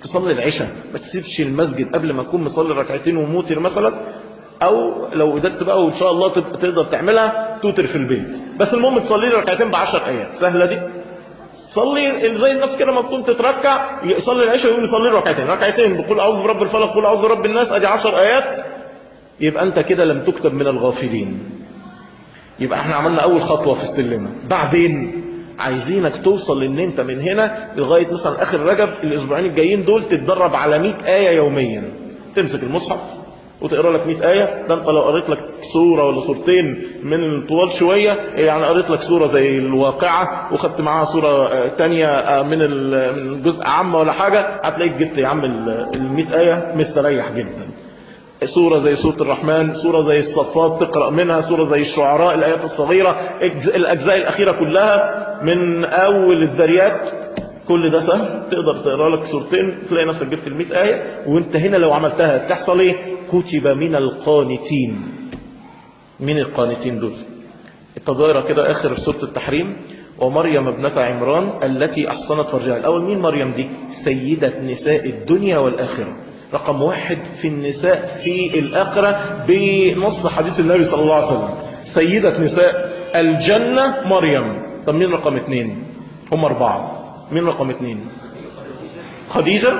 تصلي العشاء ما تسيبش المسجد قبل ما تكون مصلي ركعتين وموتر مثلا، او لو قدرت بقى وان شاء الله تقدر تعملها توتر في البيت، بس المهم تصلي لي ركعتين بعشر ايات. سهله دي. صلي زي الناس كده ما تكون تتركع، يصلي العشاء ويقوم يصلي ركعتين ركعتين بقول اعوذ برب الفلق قول اعوذ برب الناس، ادي عشر ايات، يبقى انت كده لم تكتب من الغافلين. يبقى احنا عملنا اول خطوه في السلمه. بعدين عايزينك توصل ان انت من هنا لغايه مثلا اخر رجب الاسبوعين الجايين دول تتدرب على مئة ايه يوميا. تمسك المصحف وتقرا لك مئة ايه. ده انت لو قريت لك سوره ولا سورتين من طوال شويه، يعني قريت لك سوره زي الواقعه وخدت معاها سوره تانية من الجزء عامه ولا حاجه، هتلاقيك جبت يا عم ال مئة ايه مستريح جدا. سورة زي سورة الرحمن، سورة زي الصفات تقرأ منها، سورة زي الشعراء الآيات الصغيرة، الأجزاء الأخيرة كلها من أول الذريات، كل ده سهل. تقدر تقرأ لك سورتين تلاقي نفسك جبت المئة آية. وانت هنا لو عملتها تحصل ايه؟ كتب من القانتين. من القانتين دول التضايرة كده آخر سورة التحريم، ومريم ابنة عمران التي أحصنت فرجها. الأول مين مريم دي؟ سيدة نساء الدنيا والآخرة، رقم واحد في النساء في الآخرة بنص حديث النبي صلى الله عليه وسلم. سيدة نساء الجنة مريم. طب مين رقم اثنين؟ هم أربعة. مين رقم اثنين؟ خديجة.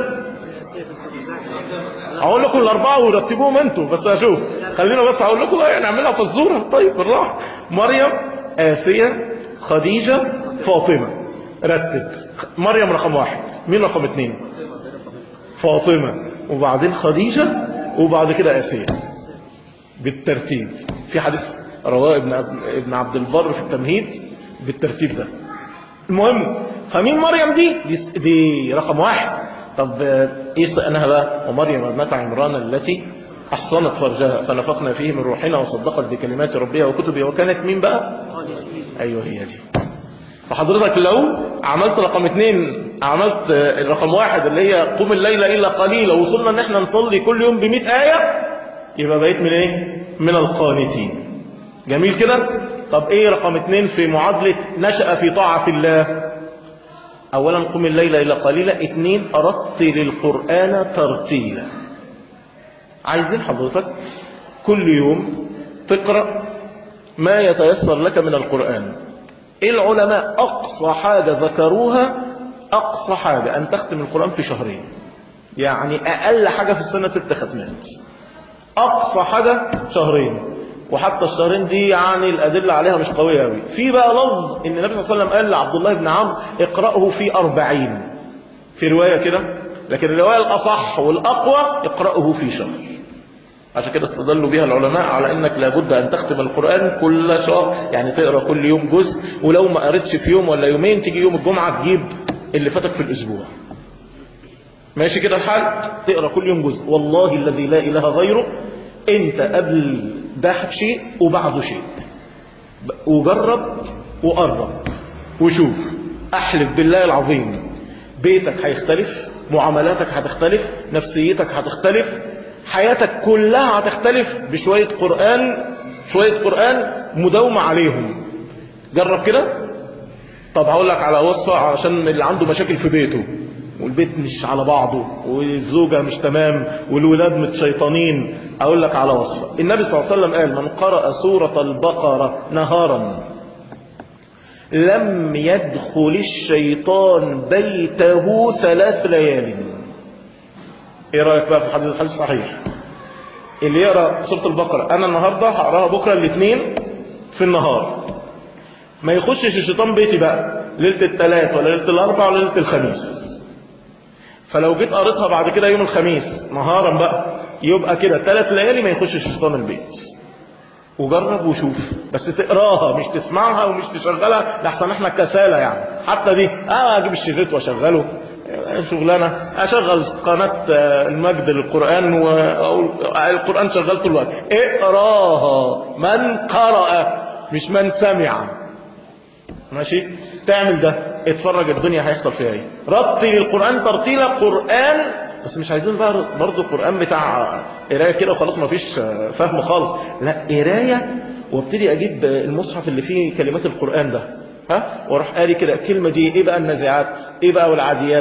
أقول لكم الأربعة ورتبوهم أنتوا بس أشوف. خلينا بس أقول لكم يعني نعملها في الزورة. طيب بالراحة. مريم، آسية، خديجة، فاطمة. رتب. مريم رقم واحد. مين رقم اثنين؟ فاطمة، وبعدين خديجة، وبعد كده آسية بالترتيب. في حديث رواه ابن ابن عبد البر في التمهيد بالترتيب ده. المهم فمين مريم دي؟ دي, دي رقم واحد. طب ايه سألناها بقى؟ ومريم ابنة عمران التي أحصنت فرجها فنفخنا فيه من روحنا وصدقت بكلمات ربها وكتبه وكانت مين بقى؟ ايوه هي دي. فحضرتك لو عملت رقم اثنين، عملت رقم واحد اللي هي قم الليل إلا قليلا، وصلنا ان احنا نصلي كل يوم بمئة آية، يبقى بقيت من ايه؟ من القانتين. جميل كده. طب ايه رقم اثنين في معادلة نشأ في طاعة الله؟ اولا قم الليل إلا قليلا، اثنين ارتل القرآن ترتيلا. عايزين حضرتك كل يوم تقرأ ما يتيسر لك من القرآن. العلماء أقصى حاجة ذكروها، أقصى حاجة أن تختم القرآن في شهرين. يعني أقل حاجة في السنة ست ختمات، أقصى حاجة شهرين. وحتى الشهرين دي يعني الأدلة عليها مش قوية أوي. في بقى لفظ إن النبي صلى الله عليه وسلم قال لعبد الله بن عمرو اقرأه في أربعين، في رواية كده، لكن الرواية الأصح والأقوى اقرأه في شهر. عشان كده استدلوا بها العلماء على انك لابد ان تختم القرآن كل شهر، يعني تقرأ كل يوم جزء، ولو ما قريتش في يوم ولا يومين تيجي يوم الجمعة تجيب اللي فاتك في الاسبوع. ماشي كده الحال؟ تقرأ كل يوم جزء. والله الذي لا اله غيره، انت قبل ده شيء وبعده شيء. وجرب وقرب وشوف. احلف بالله العظيم بيتك هيختلف، معاملاتك هتختلف، نفسيتك هتختلف، حياتك كلها هتختلف بشوية قرآن، شوية قرآن مداومة عليهم. جرب كده. طب هقول لك على وصفة عشان اللي عنده مشاكل في بيته والبيت مش على بعضه والزوجة مش تمام والولاد متشيطانين، اقول لك على وصفة. النبي صلى الله عليه وسلم قال من قرأ سورة البقرة نهارا لم يدخل الشيطان بيته ثلاث ليال. ايه رأيك بقى في الحديث؟ الحديث صحيح. اللي يقرأ سورة البقرة، انا النهاردة هقراها بكرة الاثنين في النهار، ما يخشش الشيطان بيتي بقى ليلة الثلاث ولا ليلة الاربع ولا ليلة الخميس. فلو جيت قريتها بعد كده يوم الخميس نهارا بقى، يبقى كده ثلاث ليالي ما يخشش الشيطان البيت. وجرب وشوف، بس تقراها مش تسمعها ومش تشغلها لحسن احنا كسالة يعني. حتى دي اه اجيب الشريط واشغله شغلانة، اشغل قناة المجد للقرآن والقرآن شغال طول الوقت. اقراها من قرأ مش من سمع. ماشي؟ تعمل ده اتفرج الدنيا هيحصل فيها ايه. رتل القرآن ترتيلا. قرآن بس مش عايزين بقى برضو القرآن بتاع قراية كده وخلاص ما فيش فهم خالص، لا قراية. وابتدي اجيب المصحف اللي فيه كلمات القرآن ده، ها، واروح قاري كده الكلمة دي ايه بقى النازعات، ايه بقى والعاديات،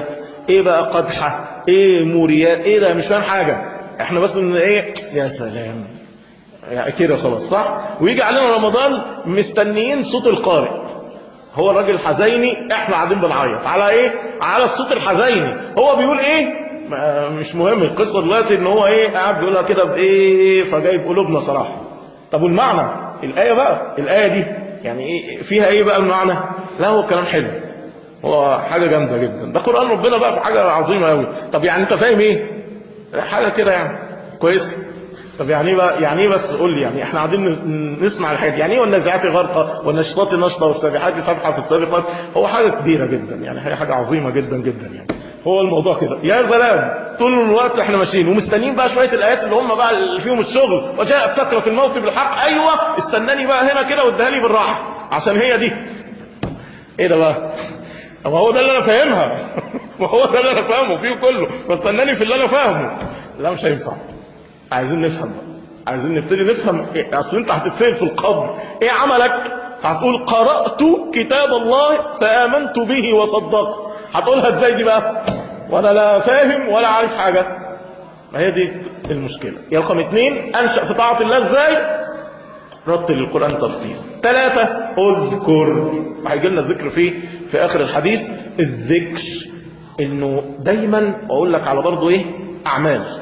ايه بقى قدحة، ايه موريات، ايه ده مش فاهم حاجة، احنا بس من ايه يا سلام يعني كده خلاص صح. ويجي علينا رمضان مستنيين صوت القارئ، هو الراجل حزيني احنا قاعدين بنعيط على ايه، على الصوت الحزيني، هو بيقول ايه مش مهم. القصة دلوقتي ان هو ايه قاعد بيقولها كده بايه فجايب قلوبنا صراحة. طب والمعنى الآية بقى، الآية دي يعني ايه فيها ايه بقى المعنى؟ لا هو كلام حلو، هو حاجة جامدة جدا، ده قرآن ربنا بقى في حاجة عظيمة قوي. طب يعني انت فاهم ايه حاجة كده يعني كويس. طب يعني ايه بقى، يعني ايه بس قول لي، يعني احنا قاعدين نسمع الحاجات يعني ايه، والنازعات غرقا والنشطات نشطا والسابحات سبحا في السابقات، هو حاجة كبيرة جدا يعني، هي حاجة عظيمة جدا جدا يعني. هو الموضوع كده يا سلام، طول الوقت احنا ماشيين ومستنيين بقى شوية الآيات اللي هم بقى اللي فيهم الشغل، وجاءت سكرة الموت بالحق، ايوه استناني بقى هنا كده واديها لي بالراحة عشان هي دي. ايه ده بقى؟ ما هو ده اللي انا فاهمها ما هو ده اللي انا فاهمه فيه كله، فاستناني في اللي انا فاهمه. لا مش هينفع، عايزين نفهم بقى، عايزين نبتدي نفهم إيه؟ اصل انت هتتسأل في القبر ايه عملك، هتقول قرأت كتاب الله فآمنت به وصدقت، هتقولها ازاي دي بقى وانا لا فاهم ولا عارف حاجة؟ ما هي دي المشكلة. يا رقم اتنين انشأ في طاعة الله ازاي؟ رتل القرآن ترتيلا. ثلاثة اذكر، وهيجي لنا ذكر فيه في اخر الحديث. الذكر انه دايما اقول لك على برضو ايه اعمال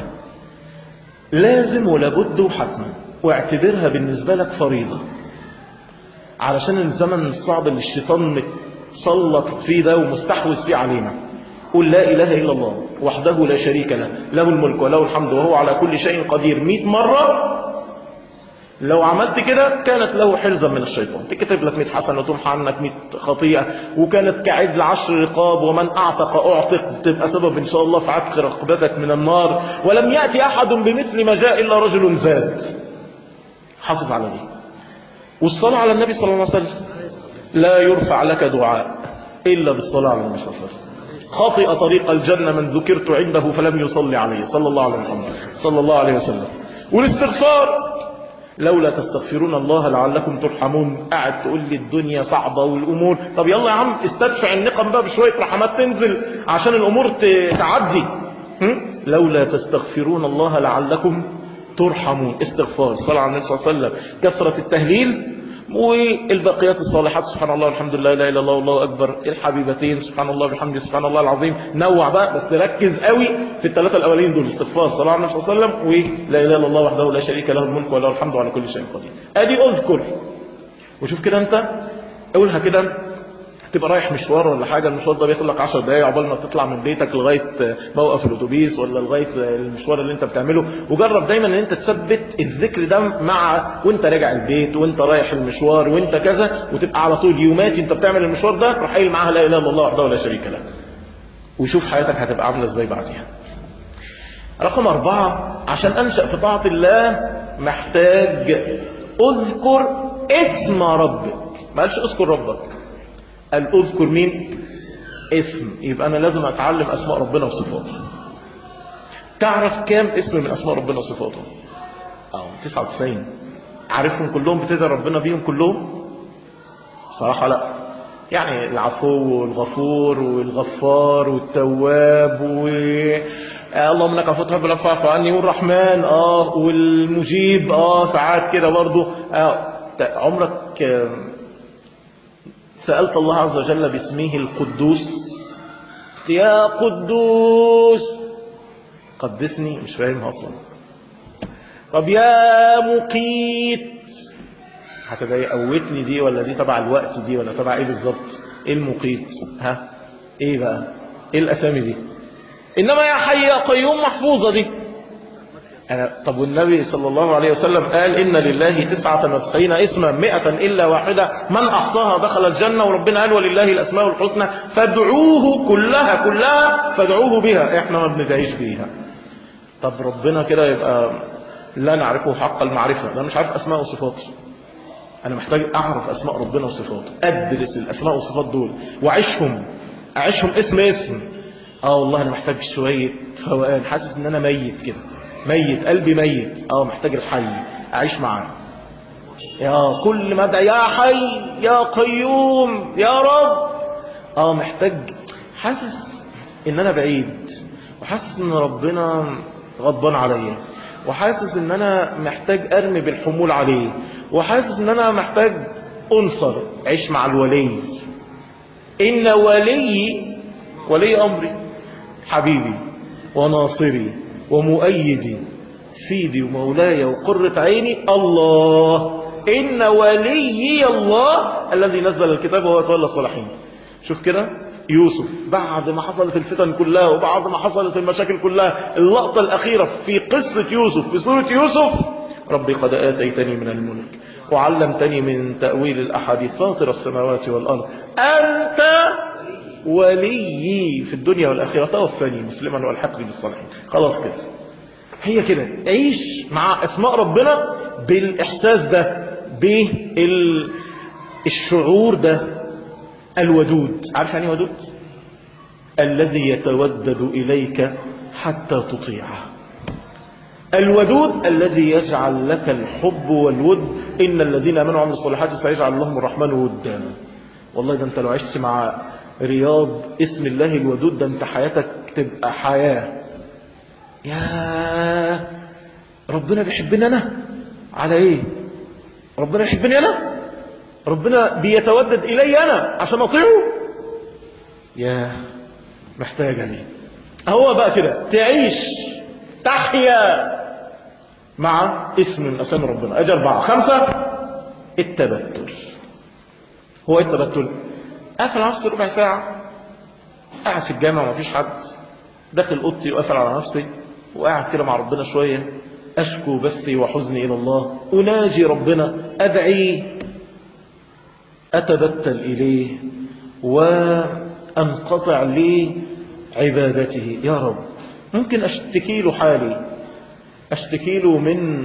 لازم ولابد وحتما، واعتبرها بالنسبة لك فريضة، علشان الزمن الصعب اللي الشيطان متسلط فيه ده ومستحوذ فيه علينا. قل لا إله إلا الله وحده لا شريك له، له الملك وله الحمد وهو على كل شيء قدير مئة مرة. لو عملت كده كانت له حرزا من الشيطان، تكتب لك مئة حسنة وتمحى عنك مئة خطيئة، وكانت كعدل عشر رقاب، ومن أعتق أعتق، تبقى سبب إن شاء الله في عتق رقبتك من النار. ولم يأتي أحد بمثل ما جاء إلا رجل زاد. حافظ على دي. والصلاة على النبي صلى الله عليه وسلم، لا يرفع لك دعاء إلا بالصلاة على النبي صلى الله عليه وسلم. خطئ طريق الجنة من ذكرت عنده فلم يصلي عليه صلى الله عليه وسلم صلى الله عليه وسلم. والاستغفار، لولا تستغفرون الله لعلكم ترحمون. قاعد تقول لي الدنيا صعبة والأمور، طب يلا يا عم استدفع النقم بقى بشوية رحمات تنزل عشان الأمور تعدي. لولا تستغفرون الله لعلكم ترحمون. استغفار، الصلاة على النبي صلى الله عليه وسلم، كثرة التهليل، والباقيات الصالحات سبحان الله الحمد لله لا اله الا الله والله اكبر، الحبيبتين سبحان الله بحمده سبحان الله العظيم. نوع بقى بس ركز قوي في الثلاثه الاولين دول، استغفار، صلاه على النبي صلى الله عليه وسلم، ولا اله الا الله وحده لا شريك له الملك وله الحمد على كل شيء قدير. ادي اذكر. وشوف كده انت قولها كده، تبقى رايح مشوار ولا حاجة، المشوار ده بياخد لك عشر دقايق عقبال ما تطلع من بيتك لغاية موقف الاتوبيس ولا لغاية المشوار اللي انت بتعمله. وجرب دايما ان انت تثبت الذكر ده مع وانت راجع البيت وانت رايح المشوار وانت كذا، وتبقى على طول يوماتي انت بتعمل المشوار ده تروح قايل معاها لا اله الا الله وحده لا شريك له، وشوف حياتك هتبقى عاملة ازاي بعديها. رقم أربعة، عشان أنشأ في طاعة الله محتاج أذكر اسم ربك. ما قالش أذكر ربك، قال أذكر مين؟ اسم. يبقى أنا لازم أتعلم أسماء ربنا وصفاته. تعرف كام اسم من أسماء ربنا وصفاته؟ أو تسعة وتسعين. عارفهم كلهم؟ بتدعي ربنا بيهم كلهم؟ صراحة لا. يعني العفو والغفور والغفار والتواب و اللهم انك عفو تحب العفو فاعف عني، والرحمن اه والمجيب اه ساعات كده برضو. آه. عمرك آه سألت الله عز وجل باسمه القدوس؟ يا قدوس قدسني، مش فاهم اصلا. طب يا مقيت، هتبقى قوتني دي ولا دي تبع الوقت دي ولا تبع ايه بالظبط؟ ايه المقيت؟ ها ايه بقى؟ ايه الاسامي دي؟ انما يا حي يا قيوم محفوظة دي. أنا طب والنبي صلى الله عليه وسلم قال إن لله تسعة وتسعين اسما مئة إلا واحدة من أحصاها دخل الجنة. وربنا قال ولله الأسماء الحسنى فادعوه كلها كلها فادعوه بها. إحنا ما بندعيش بيها. طب ربنا كده يبقى لا نعرفه حق المعرفة، أنا مش عارف أسماء وصفاته. أنا محتاج أعرف أسماء ربنا وصفاته، أدرس الأسماء والصفات دول وأعيشهم، أعيشهم اسم اسم. آه والله أنا محتاج شوية فوقان، حاسس إن أنا ميت كده، ميت قلبي ميت، اه محتاج الحي اعيش معاه. يا كل ما ادعي يا حي يا قيوم يا رب، اه محتاج، حاسس ان انا بعيد، وحاسس ان ربنا غضبان عليا، وحاسس ان انا محتاج ارمي بالحمول عليه، وحاسس ان انا محتاج انصر. عيش مع الولي. ان ولي ولي امري حبيبي وناصري ومؤيدي سيدي ومولاي وقرة عيني الله. إن وليي الله الذي نزل الكتاب وهو يتولى الصالحين. شوف كده يوسف بعد ما حصلت الفتن كلها وبعد ما حصلت المشاكل كلها، اللقطة الأخيرة في قصة يوسف في سورة يوسف: ربي قد آتيتني من الملك وعلمتني من تأويل الأحاديث فاطر السماوات والأرض أنت وليي في الدنيا والآخرة توفني مسلما والحقني بالصالحين. خلاص كده، هي كده. عيش مع اسماء ربنا بالاحساس ده، بالشعور ده. الودود، عارف يعني ودود؟ الذي يتودد اليك حتى تطيعه. الودود الذي يجعل لك الحب والود. ان الذين امنوا وعملوا الصالحات سيجعل لهم الرحمن ودا. والله ده انت لو عشت مع رياض اسم الله الودود ده انت حياتك تبقى حياه. يا ربنا بيحبني انا على ايه؟ ربنا يحبني انا، ربنا بيتودد الي انا عشان اطيعه. يا محتاجه دي. هو بقى كده تعيش تحيا مع اسم من اسامي ربنا. اجي اربعه. خمسه التبتل. هو ايه التبتل؟ قافل على نفسي ربع ساعه، قاعد في الجامع ومفيش حد، داخل اوضتي وقافل على نفسي وقاعد كده مع ربنا شوية، أشكو بثي وحزني إلى الله، أناجي ربنا، أدعي، أتبتل إليه وأنقطع لعبادته. يا رب ممكن أشتكي له حالي، أشتكي له من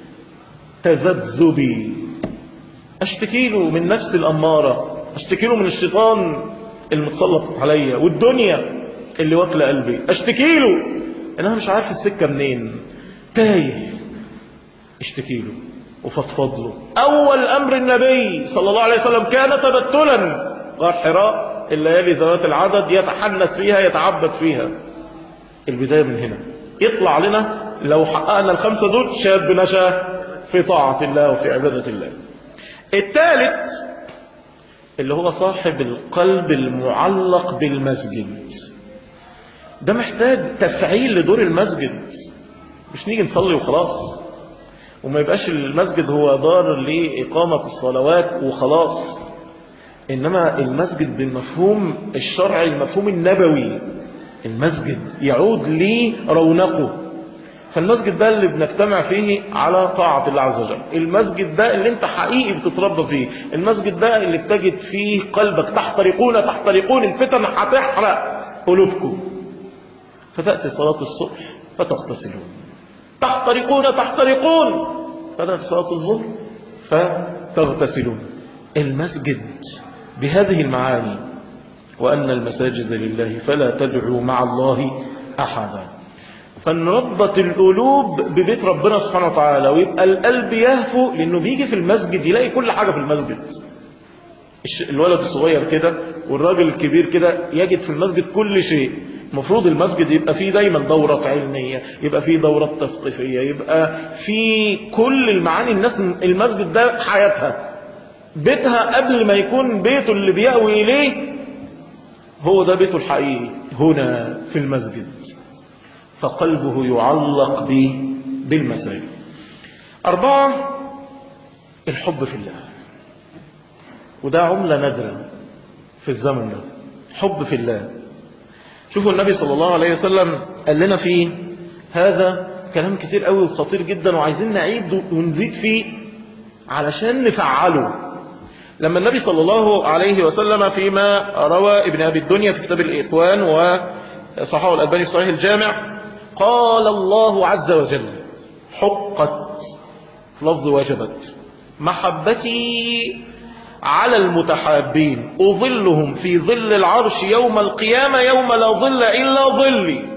تذبذبي، أشتكي له من نفس الأمارة، أشتكي له من الشيطان المتسلط عليا والدنيا اللي واكله قلبي، أشتكي له إن أنا مش عارف السكة منين، تايه. اشتكي له وفضفض له. أول أمر النبي صلى الله عليه وسلم كان تبتلا. غار حراء الليالي ذوات العدد يتحنث فيها يتعبد فيها. البداية من هنا. يطلع لنا لو حققنا الخمسة دول شاب نشأ في طاعة الله وفي عبادة الله. الثالث اللي هو صاحب القلب المعلق بالمسجد. ده محتاج تفعيل لدور المسجد. مش نيجي نصلي وخلاص، وما يبقاش المسجد هو دار لإقامة الصلوات وخلاص، إنما المسجد بالمفهوم الشرعي، المفهوم النبوي. المسجد يعود لرونقه. فالمسجد ده اللي بنجتمع فيه على طاعة الله عز وجل. المسجد ده اللي انت حقيقي بتتربى فيه. المسجد ده اللي بتجد فيه قلبك تحترقون تحترقون، الفتن هتحرق قلوبكم. فتأتي صلاة الصبح فتغتسلون، تحترقون تحترقون، فتأتي صلاة الظهر فتغتسلون. المسجد بهذه المعاني: وأن المساجد لله فلا تدعوا مع الله أحدا. فنربط القلوب ببيت ربنا سبحانه وتعالى، ويبقى القلب يهفو، لأنه بيجي في المسجد يلاقي كل حاجة في المسجد. الولد الصغير كده والراجل الكبير كده يجد في المسجد كل شيء. المفروض المسجد يبقى فيه دايما دورة علمية، يبقى فيه دورة تثقيفية، يبقى فيه كل المعاني. الناس المسجد ده حياتها، بيتها قبل ما يكون بيته اللي بيأوي إليه، هو ده بيته الحقيقي هنا في المسجد. فقلبه يعلق به بالمساجد. أربعة الحب في الله. وده عملة نادرة في الزمن ده، حب في الله. شوفوا النبي صلى الله عليه وسلم قال لنا فيه هذا كلام كتير قوي وخطير جدا، وعايزين نعيد ونزيد فيه علشان نفعله. لما النبي صلى الله عليه وسلم فيما روى ابن أبي الدنيا في كتاب الإخوان وصححه الألباني في صحيح الجامع، قال الله عز وجل: حقت، لفظ وجبت، محبتي على المتحابين أظلهم في ظل العرش يوم القيامة يوم لا ظل إلا ظلي.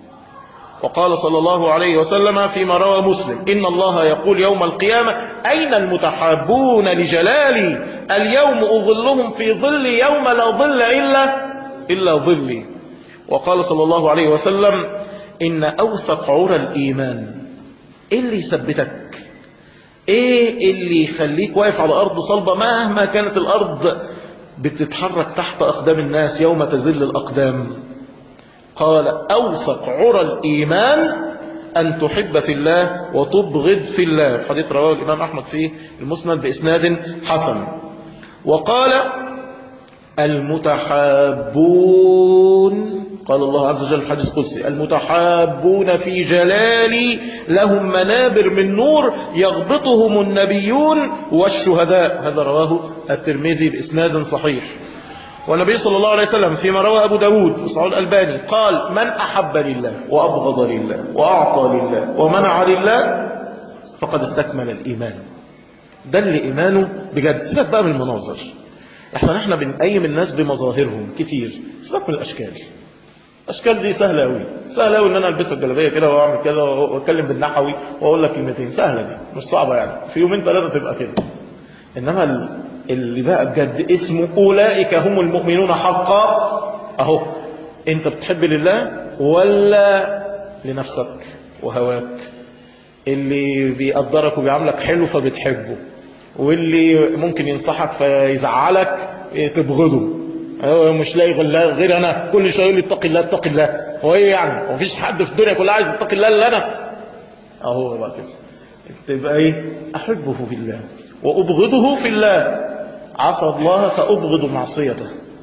وقال صلى الله عليه وسلم فيما روى مسلم: إن الله يقول يوم القيامة: أين المتحابون لجلالي؟ اليوم أظلهم في ظلي يوم لا ظل إلا إلا ظلي. وقال صلى الله عليه وسلم إن أوثق عرى الإيمان. إيه اللي يثبتك؟ إيه اللي يخليك واقف على أرض صلبة مهما كانت الأرض بتتحرك تحت أقدام الناس يوم تزل الأقدام؟ قال أوثق عرى الإيمان أن تحب في الله وتبغض في الله. الحديث رواه الإمام أحمد في المسند بإسناد حسن. وقال المتحابون، قال الله عز وجل في الحديث القدسي المتحابون في جلالي لهم منابر من نور يغبطهم النبيون والشهداء. هذا رواه الترمذي بإسناد صحيح. والنبي صلى الله عليه وسلم فيما روى أبو داود وصححه الألباني قال من أحب لله وأبغض لله وأعطى لله ومنع لله فقد استكمل الإيمان. ده اللي إيمانه بجد. سيبك بقى من المناظر، احنا احنا بنقيم الناس بمظاهرهم كتير. سيبك من الأشكال، الأشكال دي سهلة أوي، سهلة أوي إن أنا ألبس الجلابية كده وأعمل كده وأتكلم بالنحوي وأقول لك كلمتين، سهلة دي مش صعبة يعني، في يومين ثلاثة تبقى كده. إنما اللي بقى بجد اسمه أولئك هم المؤمنون حقا، أهو أنت بتحب لله ولا لنفسك وهواك؟ اللي بيقدرك وبيعاملك حلو فبتحبه، واللي ممكن ينصحك فيزعلك تبغضه. أيوة مش لاقي غير أنا، كل شوية يقول لي اتق الله اتق الله. هو إيه يعني؟ مفيش حد في الدنيا كلها عايز يتقي الله إلا أنا؟ أهو بقى كده تبقى إيه؟ أحبه في الله وأبغضه في الله. عصى الله فأبغض معصيته.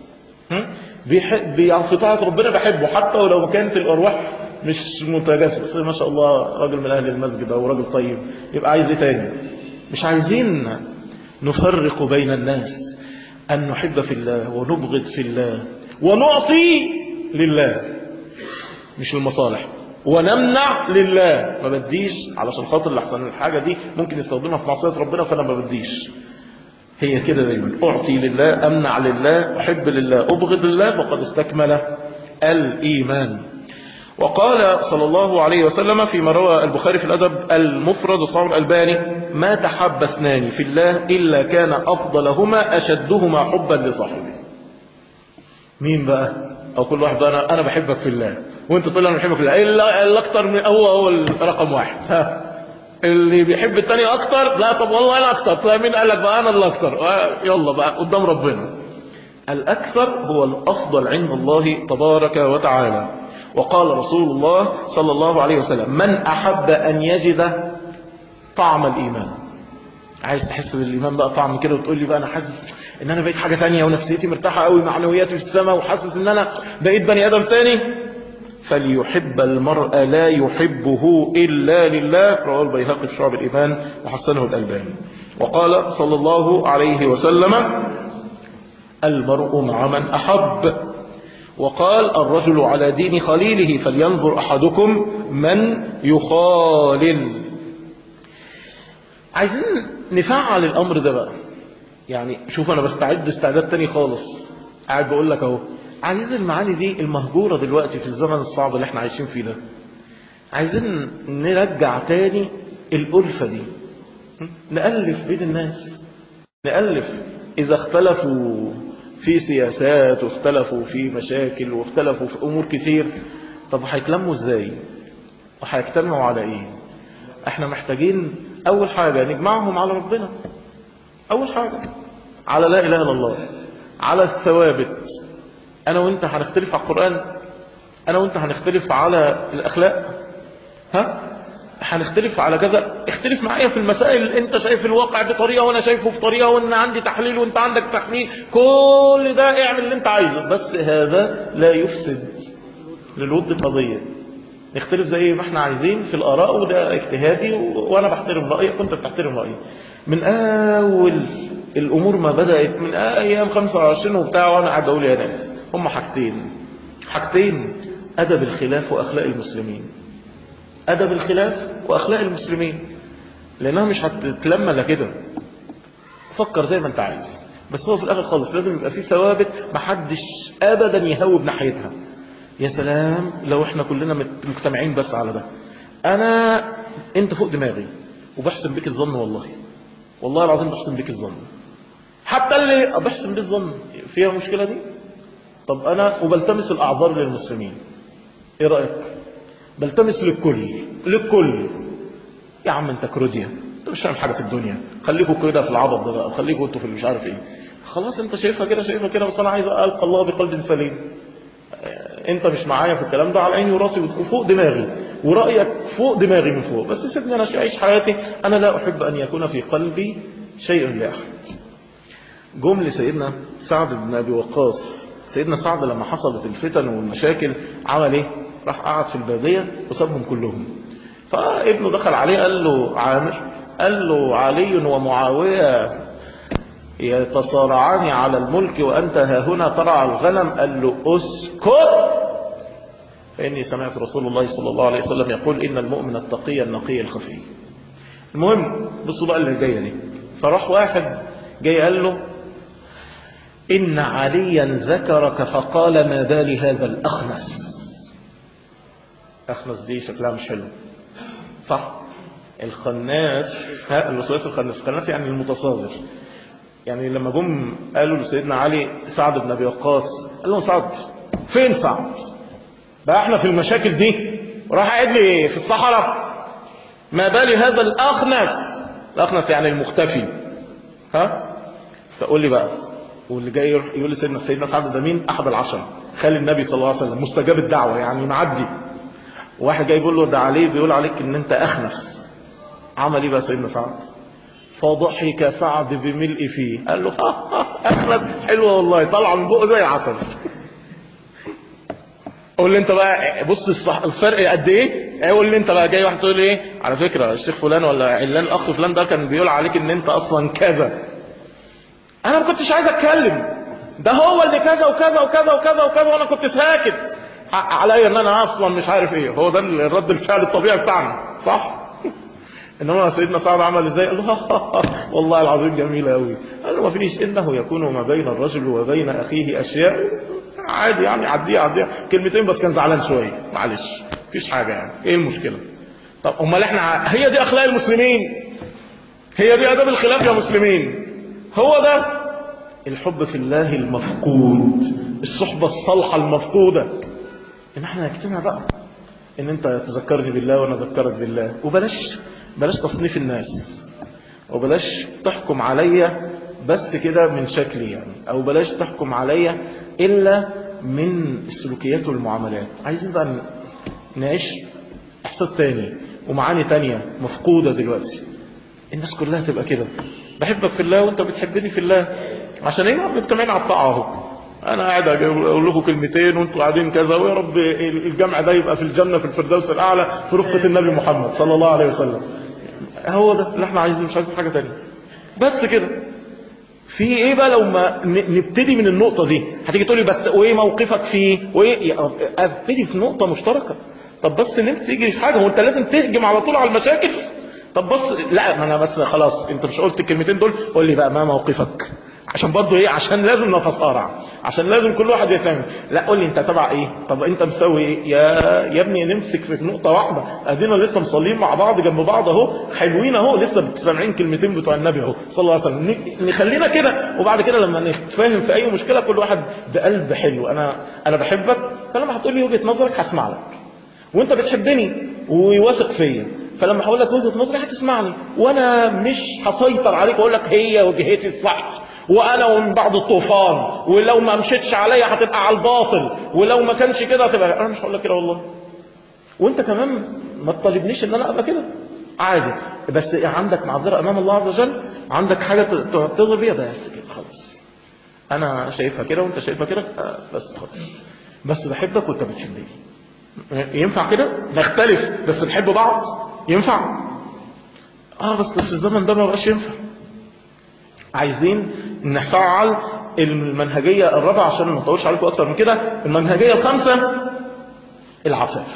في طاعة ربنا بحبه حتى ولو كانت الأرواح مش متجسس. ما شاء الله راجل من أهل المسجد أو راجل طيب، يبقى عايز إيه تاني؟ مش عايزين نفرق بين الناس، أن نحب في الله ونبغض في الله ونعطي لله مش للمصالح، ونمنع لله. ما بديش علشان خاطر لحسن الحاجة دي ممكن يستخدمها في معصية ربنا فأنا ما بديش. هي كده دايما، أعطي لله، أمنع لله، أحب لله، أبغض لله، فقد استكمل الإيمان. وقال صلى الله عليه وسلم فيما روى البخاري في الأدب المفرد وصححه الألباني ما تحب اثنان في الله إلا كان أفضلهما أشدهما حبا لصاحبه. مين بقى؟ أو كل واحد أنا أنا بحبك في الله وأنت تقول أنا بحبك في الله، إلا أكتر من هو هو رقم واحد. ها اللي بيحب التاني أكتر، لا طب والله أنا أكتر. طيب مين قال لك بقى أنا اللي أكتر؟ يلا بقى قدام ربنا. الأكثر هو الأفضل عند الله تبارك وتعالى. وقال رسول الله صلى الله عليه وسلم من أحب أن يجد طعم الإيمان. عايز تحس بالإيمان بقى طعم كده وتقول لي بقى أنا حاسس إن أنا بقيت حاجة تانية ونفسيتي مرتاحة قوي، معنوياتي في السماء، وحاسس إن أنا بقيت بني آدم تاني، فليحب المرء لا يحبه إلا لله. رواه البيهقي في شعب الإيمان وحسنه الألباني. وقال صلى الله عليه وسلم المرء مع من أحب. وقال الرجل على دين خليله فلينظر أحدكم من يخالل. عايزين نفعل الأمر ده بقى. يعني شوف أنا بستعد استعداد تاني خالص، قاعد بقول لك أهو، عايز المعاني دي المهجورة دلوقتي في الزمن الصعب اللي احنا عايشين فيه ده. عايزين نرجع تاني الألفة دي، نألف بين الناس، نألف. إذا اختلفوا في سياسات واختلفوا في مشاكل واختلفوا في أمور كتير، طب هيتلموا ازاي وهيجتمعوا على ايه؟ احنا محتاجين اول حاجة نجمعهم على ربنا، اول حاجة على لا اله الا الله، على الثوابت. انا وانت هنختلف على القرآن، انا وانت هنختلف على الاخلاق، ها هنختلف على كذا. اختلف معايا في المسائل، انت شايف الواقع بطريقة وانا شايفه بطريقة، وانا عندي تحليل وانت عندك تحليل، كل ده اعمل اللي انت عايزه، بس هذا لا يفسد للود قضية. نختلف زي ما احنا عايزين في الآراء، وده اجتهادي وانا بحترم رأيك وانت بتحترم رأيي. من اول الامور ما بدأت من ايام خمسة وعشرين وبتاع وانا قاعد اقول يا ناس هم حاجتين حاجتين ادب الخلاف واخلاق المسلمين. أدب الخلاف وأخلاق المسلمين، لأنها مش هتتلمى لا كده. فكر زي ما انت عايز، بس هو في الآخر خالص لازم يبقى فيه ثوابت محدش أبدا يهوب ناحيتها. يا سلام لو احنا كلنا مجتمعين بس على ده. أنا انت فوق دماغي وبحسن بك الظن، والله والله العظيم بحسن بك الظن. حتى اللي بحسن بك الظن فيها مشكلة دي طب أنا وبلتمس الأعذار للمسلمين، إيه رأيك؟ بلتمس للكل للكل. يا عم أنت كروديا، أنت مش فاهم حاجة في الدنيا، خليكوا كده في العبط ده بقى، خليكوا أنتوا في اللي مش عارف إيه. خلاص أنت شايفها كده شايفها كده، بس أنا عايز ألقى الله بقلب سليم. أنت مش معايا في الكلام ده، على عيني وراسي وفوق دماغي، ورأيك فوق دماغي من فوق، بس سيبني أنا أعيش حياتي. أنا لا أحب أن يكون في قلبي شيء لأحد. جم لسيدنا سعد بن أبي وقاص. سيدنا سعد لما حصلت الفتن والمشاكل عمل إيه؟ راح قعد في البادية وسابهم كلهم. فابنه دخل عليه قال له عامر، قال له علي ومعاوية يتصارعان على الملك وأنت ها هنا ترعى الغنم. قال له اسكت، فإني سمعت رسول الله صلى الله عليه وسلم يقول إن المؤمن التقي النقي الخفي. المهم بصوا بقى اللي جايه دي. فراح واحد جاي قال له إن عليا ذكرك فقال ما بال هذا الأخنس. أخنس دي شكلها مش حلو، صح؟ الخناس، ها الوسواس الخناس، الخناس يعني المتصاغر. يعني لما جم قالوا لسيدنا علي سعد بن أبي وقاص، قال لهم سعد فين سعد؟ بقى احنا في المشاكل دي وراح قاعد لي في الصحراء. ما بالي هذا الأخنس، الأخنس يعني المختفي. ها تقول لي بقى، واللي جاي يقول لي سيدنا سيدنا سعد ده مين؟ أحد العشرة خالي النبي صلى الله عليه وسلم، مستجاب الدعوة يعني معدي. واحد جاي يقول له ده عليه بيقول عليك ان انت أخنس. عمل ايه بقى سيدنا سعد؟ فضحك سعد بملء فيه، قال له أخنس حلوة والله، طالعه من بقه زي العسل. قول لي انت بقى، بص الفرق قد ايه. قول لي انت بقى، جاي واحد تقول لي ايه على فكره الشيخ فلان ولا علان الاخ فلان ده كان بيقول عليك ان انت اصلا كذا. انا ما كنتش عايز اتكلم، ده هو اللي كذا وكذا وكذا وكذا وكذا وانا كنت ساكت. حق عليا ان انا اصلا مش عارف ايه. هو ده الرد الفعل الطبيعي بتاعنا، صح؟ انما سيدنا سعد عمل ازاي؟ قال له والله العظيم جميله قوي. قال له ما فيش، انه يكون ما بين الرجل وبين اخيه اشياء عادي يعني، عديها عديها كلمتين بس، كان زعلان شويه معلش مفيش حاجه يعني، ايه المشكله؟ طب امال احنا، هي دي اخلاق المسلمين، هي دي اداب الخلاف يا مسلمين. هو ده الحب في الله المفقود، الصحبه الصالحه المفقوده. ان احنا نجتمع بقى، ان انت تذكرني بالله وانا اذكرك بالله، وبلاش بلاش تصنيف الناس، وبلاش تحكم عليا بس كده من شكلي يعني، او بلاش تحكم عليا الا من السلوكيات والمعاملات. عايزين بقى نعيش احساس تاني ومعاني تانية مفقودة دلوقتي. الناس كلها تبقى كده، بحبك في الله وانت بتحبني في الله، عشان ايه؟ مجتمعين على الطاعة اهو. انا قاعد اقول لكم كلمتين وانتوا قاعدين كذا، ويا رب الجمع ده يبقى في الجنة في الفردوس الاعلى في رفقة النبي محمد صلى الله عليه وسلم. هو ده اللي احنا عايزين، مش عايزين حاجة تانية بس كده. في ايه بقى لو ما نبتدي من النقطة دي؟ هتيجي تقولي بس وايه موقفك فيه وايه؟ ابتدي في نقطة مشتركة. طب بس ان انت تيجي في حاجة، هو انت لازم تهجم على طول على المشاكل؟ طب بص، لا ما انا بس خلاص انت مش قلت الكلمتين دول، قول لي بقى ما موقفك، عشان برضه ايه؟ عشان لازم نتصارع، عشان لازم كل واحد يفهم. لا قول لي انت تبع ايه، طب انت مسوي ايه؟ يا يا ابني نمسك في نقطه واحده، ادينا لسه مصلين مع بعض جنب بعض اهو، حلوين اهو، لسه سامعين كلمتين بتوع النبي اهو صلى الله عليه وسلم. نخلينا كده، وبعد كده لما نتفاهم في اي مشكله كل واحد بقلب حلو. انا انا بحبك، فلما هتقول لي وجهه نظرك هسمع لك، وانت بتحبني وواثق فيا، فلما هقول لك وجهه نظري هتسمعني، وانا مش هسيطر عليك واقول لك هي وجهتي الصح وانا ومن بعد الطوفان، ولو ما مشيتش عليا هتبقى على الباطل، ولو ما كانش كده هتبقى. انا مش هقول لك كده والله، وانت كمان ما تطالبنيش ان انا ابقى كده عادي، بس عندك معذره امام الله عز وجل، عندك حاجه تقدر بيها، بس كده خلاص. انا شايفها كده وانت شايفها كده، بس خلاص، بس بحبك وانت بتحبني. ينفع كده نختلف بس نحب بعض؟ ينفع؟ اه بس في الزمن ده ما بقاش ينفع. عايزين نفعل المنهجية الرابعة عشان ما نطولش عليكم اكتر من كده. المنهجية الخامسة العفاف.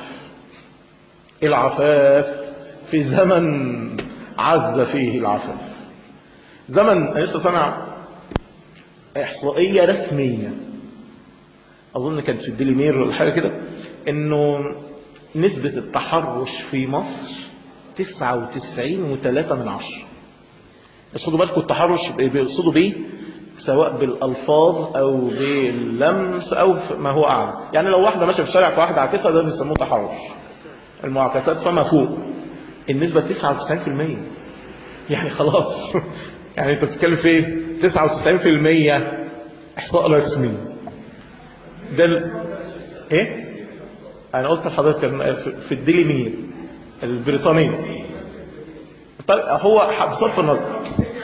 العفاف في زمن عز فيه العفاف، زمن لسه سمع احصائية رسمية اظن كانت في الديلي مير ولا حاجة كده، انه نسبة التحرش في مصر تسعة وتسعين وثلاثة من عشرة. بس خدوا بالكم التحرش بيقصدوا بيه سواء بالألفاظ أو باللمس أو ما هو أعلى. يعني لو واحدة ماشية في الشارع فواحدة عاكسها ده بيسموه تحرش، المعاكسات فما فوق. النسبة تسعة وتسعين بالمية، يعني خلاص يعني انت بتتكلم في ايه؟ تسعة وتسعين بالمية احصاء رسمي. ده ال... ايه انا قلت لحضرتك في الديلي ميل البريطانية. طيب هو بصرف النظر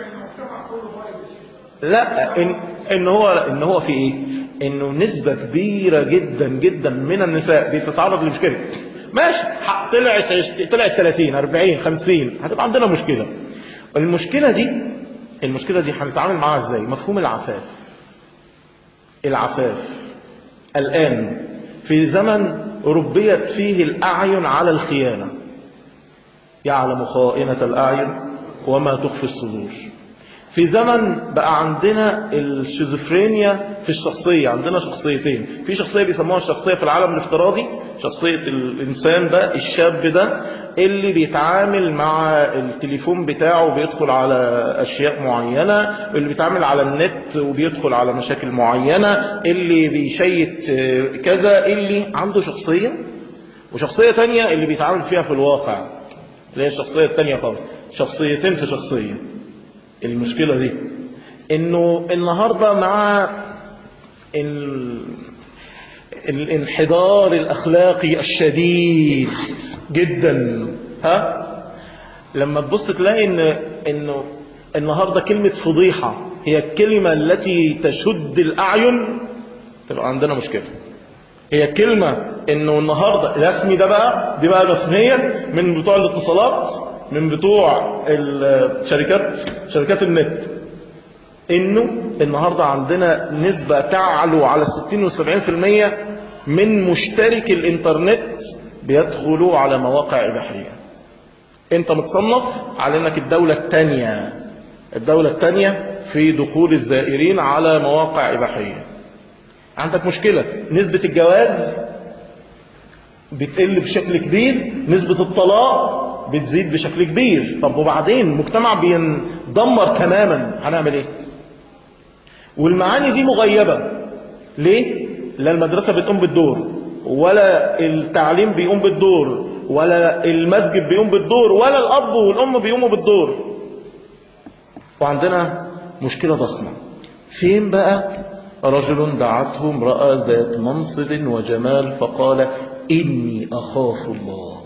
لا ان ان هو ان هو في ايه؟ انه نسبة كبيرة جدا جدا من النساء بتتعرض لمشكلة. ماشي طلعت طلعت ثلاثين أربعين خمسين هتبقى عندنا مشكلة. المشكلة دي المشكلة دي هنتعامل معاها ازاي؟ مفهوم العفاف. العفاف الآن في زمن ربيت فيه الأعين على الخيانة، يعلم خائنة الأعين وما تخفي الصدور. في زمن بقى عندنا الشيزوفرينيا في الشخصية، عندنا شخصيتين. في شخصية بيسموها الشخصية في العالم الافتراضي، شخصية الإنسان ده الشاب ده اللي بيتعامل مع التليفون بتاعه بيدخل على أشياء معينة، اللي بيتعامل على النت وبيدخل على مشاكل معينة، اللي بيشيت كذا، اللي عنده شخصية. وشخصية تانية اللي بيتعامل فيها في الواقع اللي هي الشخصية التانية خالص، شخصيتين في شخصية. المشكلة دي انه النهاردة مع ال... الانحدار الاخلاقي الشديد جدا، ها لما تبص تلاقي ان انه النهاردة كلمة فضيحة هي الكلمة التي تشد الاعين، تبقى عندنا مشكلة. هي كلمة انه النهاردة الرسمي ده بقى دي بقى رسميا من بتوع الاتصالات، من بتوع الشركات شركات النت، انه النهاردة عندنا نسبة تعلو على الستين والسبعين في المية من مشترك الانترنت بيدخلوا على مواقع اباحية. انت متصنف على انك الدولة التانية الدولة التانية في دخول الزائرين على مواقع اباحية. عندك مشكلة، نسبة الجواز بتقل بشكل كبير، نسبة الطلاق بتزيد بشكل كبير. طب وبعدين المجتمع بيندمر تماما، هنعمل ايه؟ والمعاني دي مغيبة ليه؟ لا المدرسة بتقوم بالدور، ولا التعليم بيقوم بالدور، ولا المسجد بيقوم بالدور، ولا الأب والأم بيقوموا بالدور. وعندنا مشكلة ضخمة. فين بقى؟ رجل دعته امرأة ذات منصب وجمال فقال إني أخاف الله.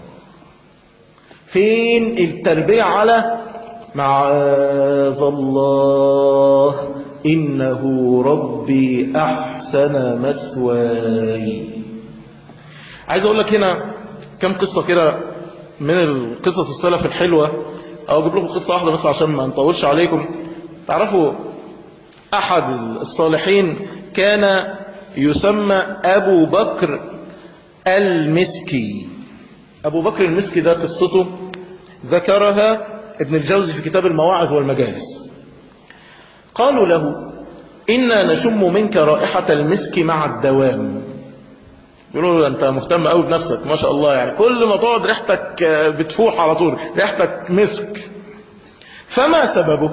فين التربية على معاذ الله إنه ربي أحسن مثواي؟ عايز أقول لك هنا كم قصة كده من القصص السلف الحلوة، أو أجيب لكم قصة واحدة بس عشان ما نطولش عليكم. تعرفوا أحد الصالحين كان يسمى أبو بكر المسكي. أبو بكر المسكي ده قصته ذكرها ابن الجوزي في كتاب المواعظ والمجالس. قالوا له إنا نشم منك رائحة المسك مع الدوام. يقولوا له أنت مهتم قوي بنفسك ما شاء الله، يعني كل ما تقعد ريحتك بتفوح على طول، ريحتك مسك. فما سببه؟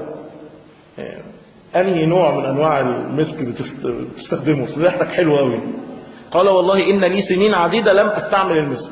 أنهي نوع من أنواع المسك بتستخدمه؟ ريحتك حلوة قوي. قال والله إن لي سنين عديدة لم أستعمل المسك،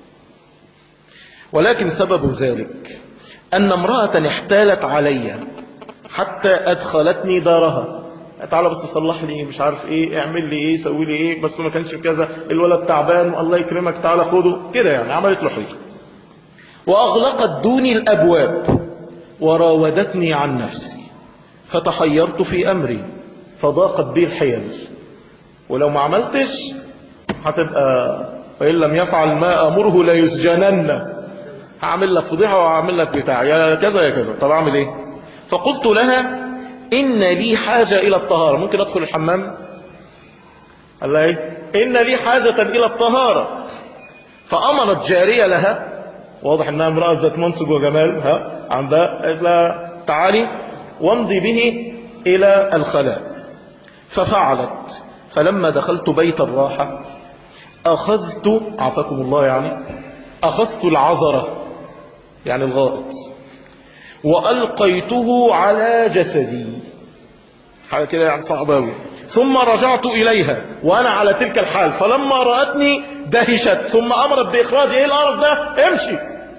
ولكن سبب ذلك أن امرأة احتالت علي حتى أدخلتني دارها. تعالى بس صلح لي مش عارف ايه، اعمل لي ايه، سوي لي ايه، بس ما كانش كذا، الولد تعبان الله يكرمك تعالى خده كده، يعني عملت له حيل. وأغلقت دوني الأبواب وراودتني عن نفسي، فتحيرت في أمري فضاقت بي الحيل. ولو ما عملتش هتبقى فإن لم يفعل ما أمره لا يسجنن، هعمل لك فضيحة وهعمل لك بتاع يا كذا يا كذا. طب أعمل إيه؟ فقلت لها إن لي حاجة إلى الطهارة، ممكن أدخل الحمام؟ قال لها إيه؟ إن لي حاجة إلى الطهارة. فأمرت جارية لها، واضح أنها امرأة ذات منصب وجمال، ها عندها، قالت لها تعالي وامضي به إلى الخلاء. ففعلت. فلما دخلت بيت الراحة أخذت، عافاكم الله يعني، أخذت العذرة يعني الغائط وألقيته على جسدي، حاجة كده يعني صعبة أوي. ثم رجعت إليها وأنا على تلك الحال، فلما رأتني دهشت ثم أمرت بإخراجي. إيه القرف ده؟ امشي.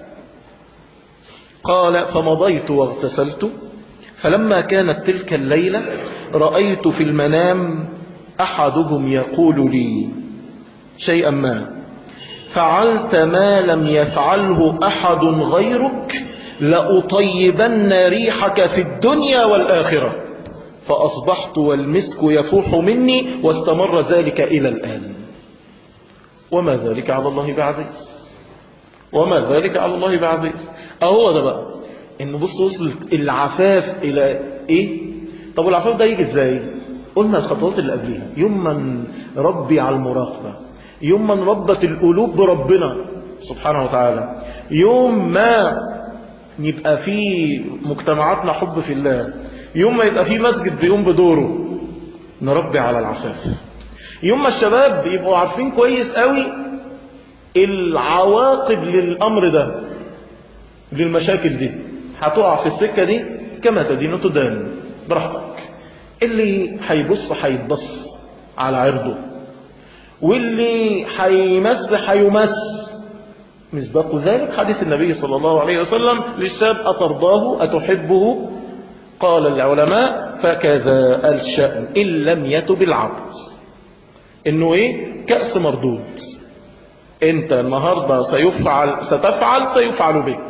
قال فمضيت واغتسلت، فلما كانت تلك الليلة رأيت في المنام أحدهم يقول لي شيئا ما، فعلت ما لم يفعله أحد غيرك لأطيبن ريحك في الدنيا والآخرة. فأصبحت والمسك يفوح مني، واستمر ذلك إلى الآن. وما ذلك على الله بعزيز، وما ذلك على الله بعزيز. أهو ده بقى إنه بص وصلت العفاف إلى إيه. طب العفاف ده يجي إزاي؟ قلنا الخطوات اللي قبليها، يوم من ربي على المراقبة، يوم من ربت القلوب بربنا سبحانه وتعالى، يوم ما يبقى في مجتمعاتنا حب في الله، يوم ما يبقى في مسجد بيقوم بدوره نربي على العفاف، يوم ما الشباب يبقوا عارفين كويس قوي العواقب للأمر ده، للمشاكل دي هتقع في السكة دي كما تدين تدان براحتك. اللي هيبص هيتبص على عرضه، واللي هيمس هيمس. مصداق ذلك حديث النبي صلى الله عليه وسلم للشاب أترضاه أتحبه؟ قال العلماء فكذا الشأن إن لم يتب العبد. إنه إيه؟ كأس مردود. أنت النهاردة سيفعل ستفعل سيفعل بك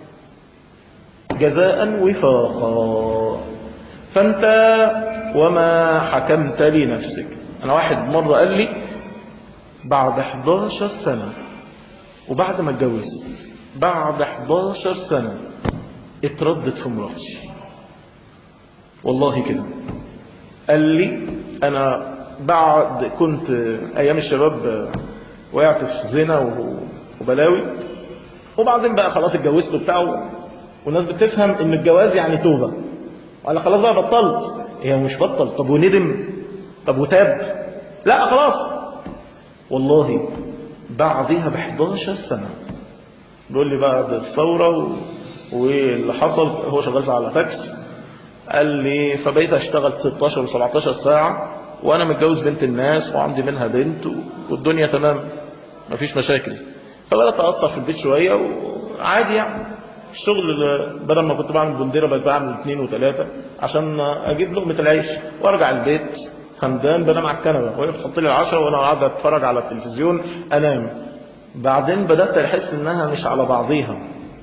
جزاء وفاقا. فأنت وما حكمت لنفسك. أنا واحد مرة قال لي بعد حداشر سنة، وبعد ما اتجوزت بعد حداشر سنة اتردت في مراتي، والله كده. قال لي أنا بعد كنت أيام الشباب وقعت في زنا وبلاوي، وبعدين بقى خلاص اتجوزت وبتاع، والناس بتفهم ان الجواز يعني توبة، وقال خلاص بقى بطلت. هي مش بطل. طب وندم؟ طب وتاب؟ لا خلاص. والله بعدها بحداشر سنة بيقول لي بعد الثورة و... واللي حصل، هو شغال على فاكس، قال لي فبقيت اشتغل ستاشر و سبعتاشر ساعة وانا متجوز بنت الناس وعندي منها بنت والدنيا تمام مفيش مشاكل. فبدأت أقصر في البيت شوية وعادي يعني. الشغل بدل ما كنت بعمل بنديرة بقيت بعمل اثنين وثلاثة عشان اجيب لقمة العيش، وارجع البيت همدان بنام على الكنبة، وهي بتحط لي العشاء وانا قاعد اتفرج على التلفزيون انام. بعدين بدأت احس انها مش على بعضيها،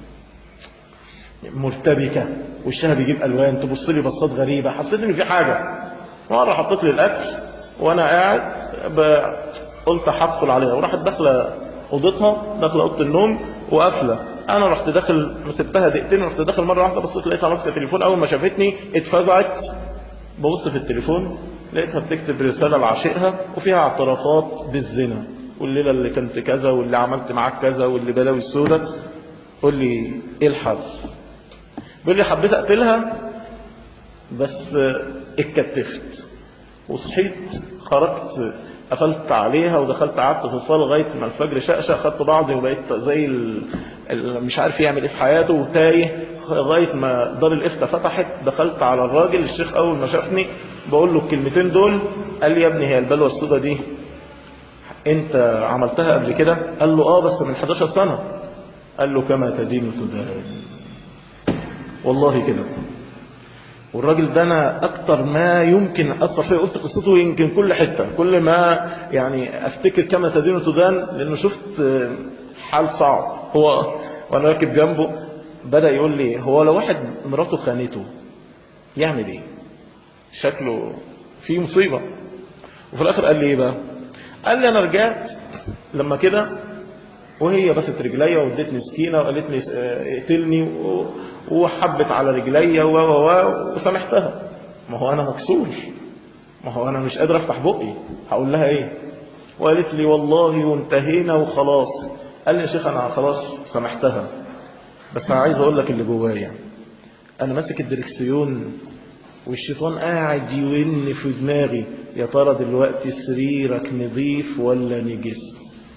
مرتبكة، وشها بيجيب الوان، تبص لي بصات غريبة. حسيت ان في حاجة. مرة حطيت لي الاكل وانا قاعد قلت هدخل عليها، وراحت داخله اوضتها، داخله اوضه النوم وقافله. انا رحت داخل مسبتها دقيقتين، ورحت داخل مره واحده بصيت لقيتها ماسكه تليفون. اول ما شافتني اتفزعت، ببص في التليفون لقيتها بتكتب رساله لعاشقها وفيها اعترافات بالزنا، والليله اللي كنت كذا، واللي عملت معاك كذا، واللي بلاوي السودة. قول لي ايه الحل؟ بيقول لي حبيت اقتلها بس اتكتفت، وصحيت خرجت قفلت عليها ودخلت قعدت في الصاله لغايه ما الفجر شقشق. خدت بعضي وبقيت زي ال... ال... مش عارف يعمل ايه في حياته وتايه، لغايه ما دار الافتاء فتحت. دخلت على الراجل الشيخ، اول ما شافني بقول له الكلمتين دول، قال لي يا ابني هي البلوه السوداء دي انت عملتها قبل كده؟ قال له اه بس من حداشر سنة. قال له كما تدين تدان. والله كده. والراجل ده انا اكتر ما يمكن اثر فيه، قلت قصته يمكن كل حتة، كل ما يعني افتكر كما تدين تدان، لانه شفت حال صعب. هو وانا راكب جنبه بدأ يقول لي هو لو واحد مراته خانته يعمل ايه؟ شكله في مصيبة. وفي الاخر قال لي ايه بقى؟ قال لي انا رجعت لما كده وهي بست رجليا وادتني سكينه وقالت لي اقتلني وحبت على رجليا و و وسامحتها. ما هو انا مكسور، ما هو انا مش قادر افتح بقي، هقول لها ايه؟ وقالت لي والله وانتهينا وخلاص. قال لي يا شيخ انا خلاص سامحتها، بس انا عايز اقول لك اللي جوايا. انا ماسك الدركسيون والشيطان قاعد يون في دماغي، يا ترى دلوقتي سريرك نظيف ولا نجس؟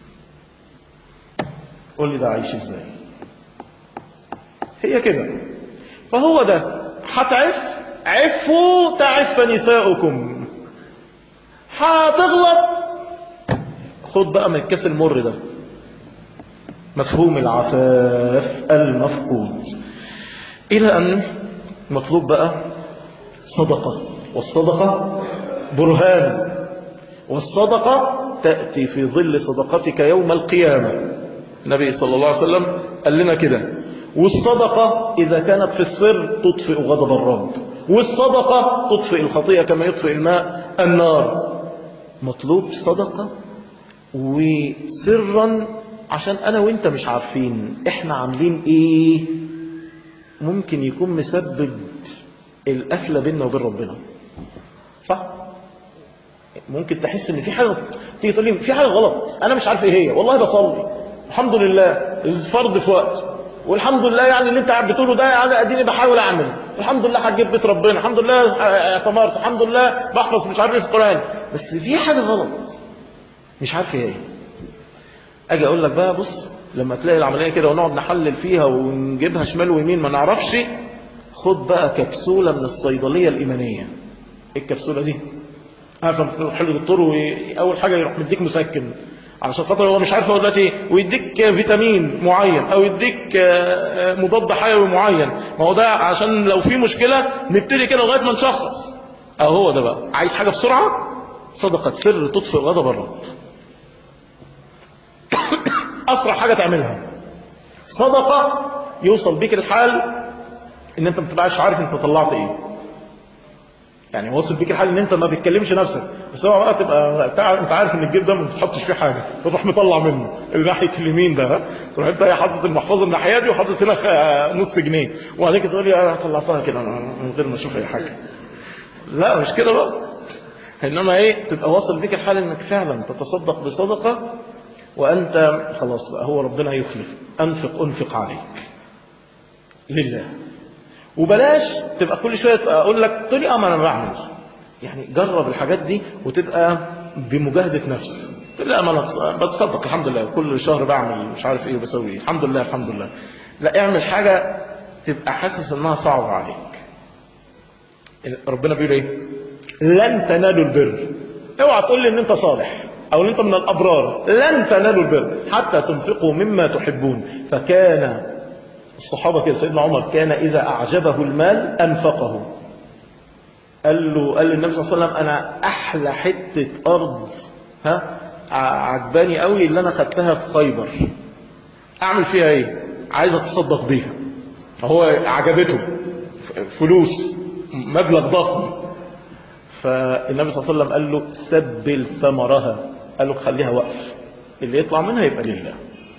قول لي ده عايش ازاي؟ هي كده. فهو ده هتعف عفوا تعف نساؤكم. هتغلط، خد بقى من الكاس المر ده، مفهوم العفاف المفقود. إلى أن مطلوب بقى صدقة، والصدقة برهان، والصدقة تأتي في ظل صدقتك يوم القيامة. النبي صلى الله عليه وسلم قال لنا كده. والصدقة إذا كانت في السر تطفئ غضب الرب، والصدقة تطفئ الخطيئة كما يطفئ الماء النار. مطلوب صدقة وسرا، عشان أنا وإنت مش عارفين إحنا عاملين إيه ممكن يكون مسبب القفلة بيننا وبين ربنا. صح؟ ممكن تحس ان في حاجة، تيجي تقول لي في حاجة غلط انا مش عارف ايه هي، والله بصلي الحمد لله الفرض في وقت، والحمد لله يعني اللي انت قاعد بتقوله ده يعني اديني بحاول اعمل، الحمد لله هتجيب بيت ربنا، الحمد لله اعتمرت، الحمد لله بحفظ مش عارف ايه في القرآن، بس في حاجة غلط مش عارف ايه هي. اجي اقول لك بقى بص، لما تلاقي العملية كده ونقعد نحلل فيها ونجيبها شمال ويمين ما نعرفش، خد بقى كبسولة من الصيدلية الإيمانية. ايه الكبسولة دي؟ عارف لما تروح للدكتور واول حاجه يروح مديك مسكن علشان خاطر هو مش عارف هو دلوقتي ايه، ويديك فيتامين معين او يديك مضاد حيوي معين، ما هو ده عشان لو في مشكله نبتدي كده لغايه ما نشخص. او هو ده بقى عايز حاجه بسرعه، صدقه سر تطفئ غضب الرب. اسرع حاجه تعملها صدقه يوصل بيك الحال ان انت ما تبقاش عارف انت طلعت ايه. يعني واصل بيك الحال ان انت ما بتكلمش نفسك، بس هو بقى تبقى انت عارف ان الجيب ده ما بتحطش فيه حاجه، فتروح مطلع منه الناحيه اليمين ده، تروح انت حاطط المحفظه الناحيه دي وحاطط هنا نص جنيه، وبعدين كده تقول لي انا طلعتها كده من غير ما اشوف اي حاجه. لا مش كده بقى، انما ايه، تبقى واصل بيك الحال انك فعلا تتصدق بصدقه وانت خلاص بقى هو ربنا يخلف، انفق انفق عليك لله. وبلاش تبقى كل شوية اقول لك تقول لي اه ما انا بعمل، يعني جرب الحاجات دي وتبقى بمجاهدة نفس. تقول لا ما انا بتصدق الحمد لله كل شهر بعمل مش عارف ايه وبسوي ايه الحمد لله الحمد لله. لا، اعمل حاجة تبقى حاسس انها صعبة عليك. ربنا بيقول ايه؟ لن تنالوا البر. اوعى تقول لي ان انت صالح او ان انت من الابرار، لن تنالوا البر حتى تنفقوا مما تحبون. فكان الصحابة كده، سيدنا عمر كان إذا أعجبه المال أنفقه. قال له قال للنبي صلى الله عليه وسلم أنا أحلى حتة أرض ها عجباني قوي اللي أنا خدتها في خيبر، أعمل فيها إيه؟ عايز أتصدق بيها. هو عجبته فلوس مبلغ ضخم، فالنبي صلى الله عليه وسلم قال له سبل ثمرها، قال له خليها وقف، اللي يطلع منها يبقى لله.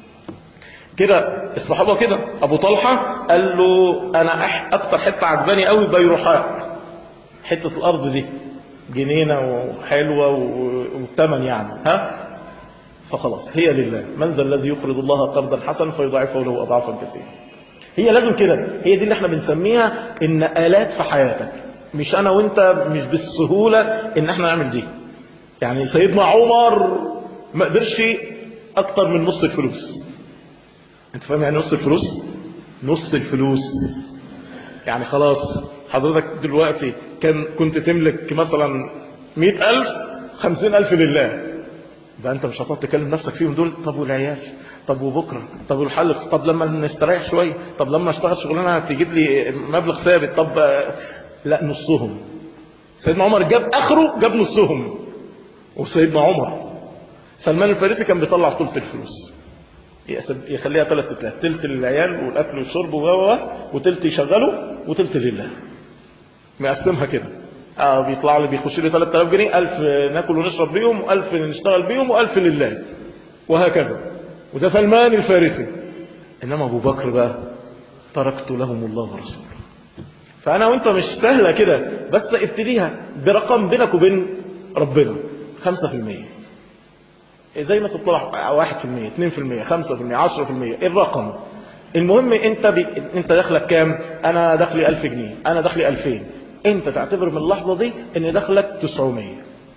كده الصحابة كده. ابو طلحة قال له انا اكتر حتة عجباني قوي بيروحاء، حتة الارض دي جنينة وحلوة والثمن يعني ها، فخلاص هي لله. من ذا الذي يقرض الله قرضا حسنا فيضاعفه له اضعافا كثيرة. هي لازم كده، هي دي اللي احنا بنسميها النقلات في حياتك. مش انا وانت مش بالسهولة ان احنا نعمل دي. يعني سيدنا عمر ما قدرش اكتر من نص الفلوس. انت فاهم يعني نص الفلوس؟ نص الفلوس يعني خلاص حضرتك دلوقتي كان كنت تملك مثلا مئة ألف، خمسين ألف لله، ده انت مش هتقعد تكلم نفسك فيهم دول. طب والعيال، طب وبكرة، طب والحل، طب لما نستريح شوية، طب لما اشتغل شغلانة تجيب لي مبلغ ثابت، طب لا نصهم. سيدنا عمر جاب اخره، جاب نصهم. وسيدنا عمر سلمان الفارسي كان بيطلع ثلث الفلوس، يخليها ثلاث تلات، تلت للعيال والاكل والشرب وتلت يشغله وتلت لله. مقسمها كده، اه بيطلع لي بيخش لي ثلاثة آلاف جنيه، ألف ناكل ونشرب بيهم، وألف نشتغل بيهم، وألف لله، وهكذا. وده سلمان الفارسي. انما ابو بكر بقى تركت لهم الله ورسوله. فانا وانت مش سهله كده، بس ابتديها برقم بينك وبين ربنا خمسة في المية، زي ما تطلع واحد في المية، اثنين في المية، خمسة في المية، عشرة في المية، الرقم المهم. انت بي... انت دخلك كام؟ انا دخلي ألف جنيه، انا دخلي ألفين، انت تعتبر من اللحظة دي ان دخلك تسعمية،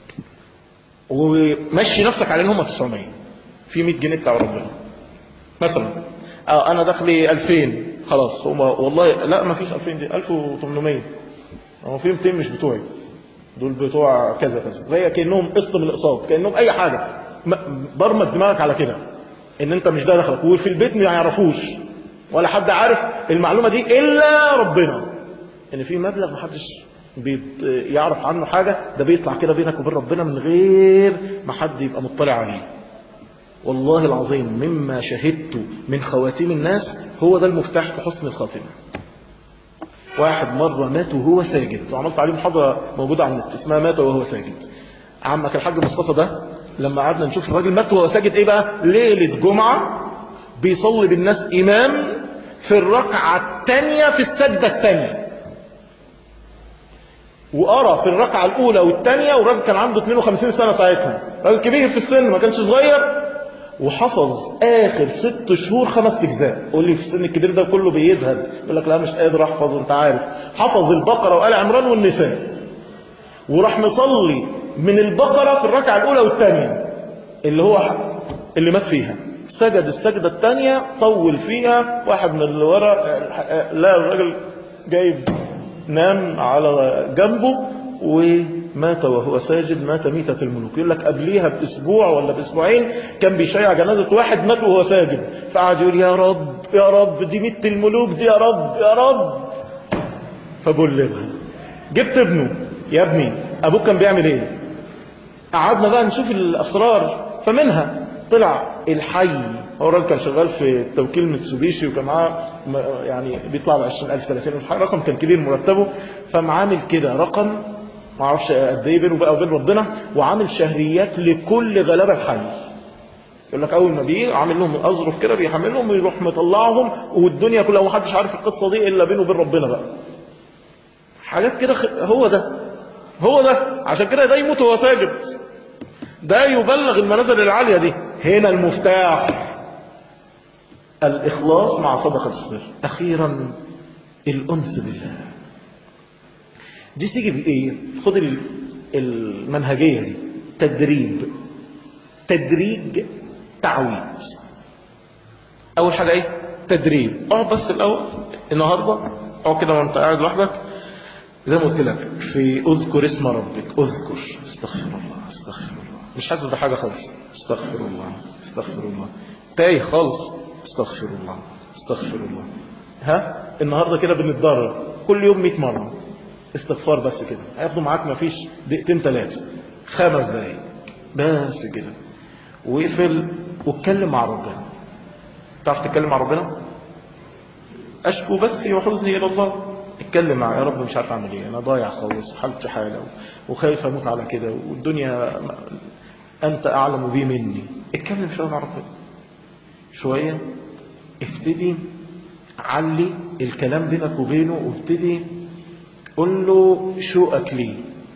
ومشي نفسك على ان هم تسعمية في مئة جنيه بتاع ربنا مثلا. اه انا دخلي ألفين، خلاص هم والله لا ما فيش ألفين دي، ألف وثمانمية، هو في مئتين مش بتوعي، دول بتوع كذا كذا، زي كأنهم قسط من الاقساط، كأنهم اي حاجة. برمج دماغك على كده ان انت مش ده دخلك، وفي البيت ما يعرفوش ولا حد عارف المعلومة دي الا ربنا، ان في مبلغ محدش يعرف عنه حاجة، ده بيطلع كده بينك وبين ربنا من غير ما حد يبقى مطلع عليه. والله العظيم مما شهدت من خواتيم الناس هو ده المفتاح في حسن الخاتمة. واحد مرة مات وهو ساجد، وعملت عليه محاضرة موجودة على النت اسمها مات وهو ساجد. عمك الحاج مصطفى ده لما قعدنا نشوف الراجل مات وهو ساجد ايه بقى، ليلة جمعة بيصلي بالناس امام في الركعة الثانية في السجدة الثانية، وقرأ في الركعة الاولى والثانية، والراجل كان عنده اثنين وخمسين سنة ساعتها، راجل كبير في السن ما كانش صغير، وحفظ اخر ست شهور خمس اجزاء. قول لي في السن الكبير ده كله بيزهد، يقول لك لا مش قادر احفظ، وانت عارف حفظ البقرة وآل عمران والنساء، وراح مصلي من البقرة في الركعة الاولى والثانية اللي هو اللي مات فيها، سجد السجدة الثانية طول فيها، واحد من اللي ورا لا الراجل جايب نام على جنبه ومات وهو ساجد، مات ميتة الملوك. يقول لك قبليها باسبوع ولا باسبوعين كان بيشيع جنازة واحد مات وهو ساجد، فقعد يقول يا رب يا رب دي ميتة الملوك دي، يا رب يا رب. فبلغها، جبت ابنه، يا ابني ابوك كان بيعمل ايه؟ قعدنا بقى نشوف الاسرار، فمنها طلع الحي، هو الراجل كان شغال في توكيل متسوبيشي وكان معاه يعني بيطلع ب عشرين ألف ثلاثين ألف، رقم كان كبير مرتبه، فمعامل كده رقم ما اعرفش قد ايه بينه بقى وبين ربنا، وعامل شهريات لكل غلابه الحي. يقول لك اول ما بيجي عامل لهم اظرف كده بيحملهم ويروح مطلعهم، والدنيا كلها ومحدش عارف القصه دي الا بينه وبين ربنا بقى. حاجات كده خ... هو ده هو ده عشان كده ده يموت وهو ساجد، ده يبلغ المنازل العاليه دي. هنا المفتاح الإخلاص مع صدقة السر. أخيرا الأنس بالله، دي تيجي بإيه؟ خد المنهجية دي، تدريب، تدريج، تعويد. أول حاجة إيه؟ تدريب. اقعد بس الأول النهاردة اقعد كده وانت قاعد لوحدك زي ما قلت لك في اذكر اسم ربك، اذكر، استغفر الله استغفر الله، مش حاسس بحاجة خالص، استغفر الله استغفر الله، تايه خالص، استغفر الله استغفر الله. ها النهارده كده بنتدرب كل يوم مئة مرة استغفار بس كده، هياخدوا معاك ما فيش دقيقتين ثلاثة خمس دقايق بس كده، واقفل واتكلم مع ربنا. تعرف تتكلم مع ربنا؟ اشكو بثي وحزني الى الله، اتكلم مع يا رب مش عارف اعمل ايه، انا ضايع خالص، حالتي حاله وخايف اموت على كده، والدنيا انت اعلم بي مني. اتكلم شويه مع ربنا شويه، ابتدي علي الكلام بينك وبينه، وابتدي قل له شوقك لي،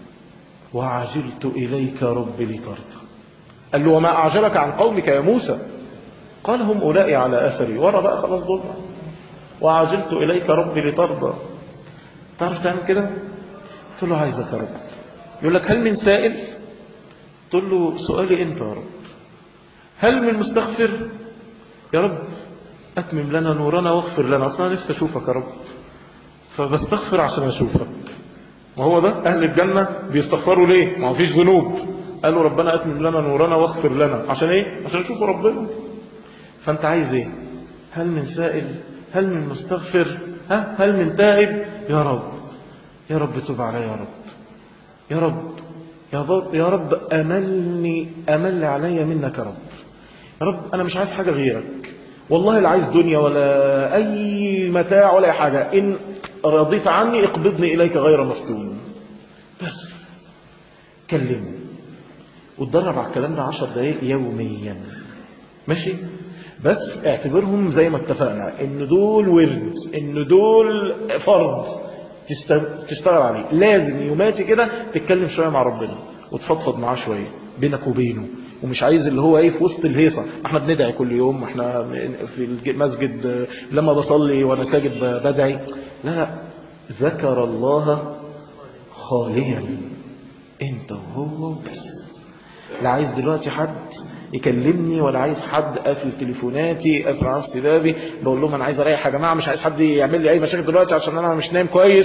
وعجلت اليك رب لترضى. قال له وما اعجلك عن قومك يا موسى؟ قال هم اولئك على اثري، ورا بقى خلاص دول، وعجلت اليك رب لترضى. تعرف تعمل كده؟ قلت له عايزك يا رب. يقول لك هل من سائل؟ قلت له سؤالي انت يا رب. هل من مستغفر؟ يا رب اتمم لنا نورنا واغفر لنا، اصلا نفسي اشوفك يا رب فبستغفر عشان اشوفك. ما هو ده اهل الجنه بيستغفروا ليه؟ ما فيش ذنوب، قالوا ربنا اتمم لنا نورنا واغفر لنا، عشان ايه؟ عشان نشوف ربنا. فانت عايز ايه؟ هل من سائل؟ هل من مستغفر؟ ها هل من تائب؟ يا رب يا رب تب علي يا رب يا رب يا رب يا رب املني امل علي منك يا رب. يا رب انا مش عايز حاجه غيرك، والله لا عايز دنيا ولا اي متاع ولا اي حاجه، ان رضيت عني اقبضني اليك غير مفتون. بس كلمني وتدرب على الكلام ده عشر دقائق يوميا، ماشي؟ بس اعتبرهم زي ما اتفقنا ان دول ورد، ان دول فرض تشتغل عليه. لازم يوماتي كده تتكلم شويه مع ربنا وتفضفض معاه شويه بينك وبينه، ومش عايز اللي هو ايه في وسط الهيصه. احنا بندعي كل يوم، احنا في المسجد لما بصلي وانا ساجد بدعي، لا، ذكر الله خاليا انت وهو بس. لا عايز دلوقتي حد يكلمني، ولا عايز حد قافل تليفوناتي، قافل على نفسي بابي، بقول لهم انا عايز اريح يا جماعه، مش عايز حد يعمل لي اي مشاكل دلوقتي عشان انا مش نايم كويس.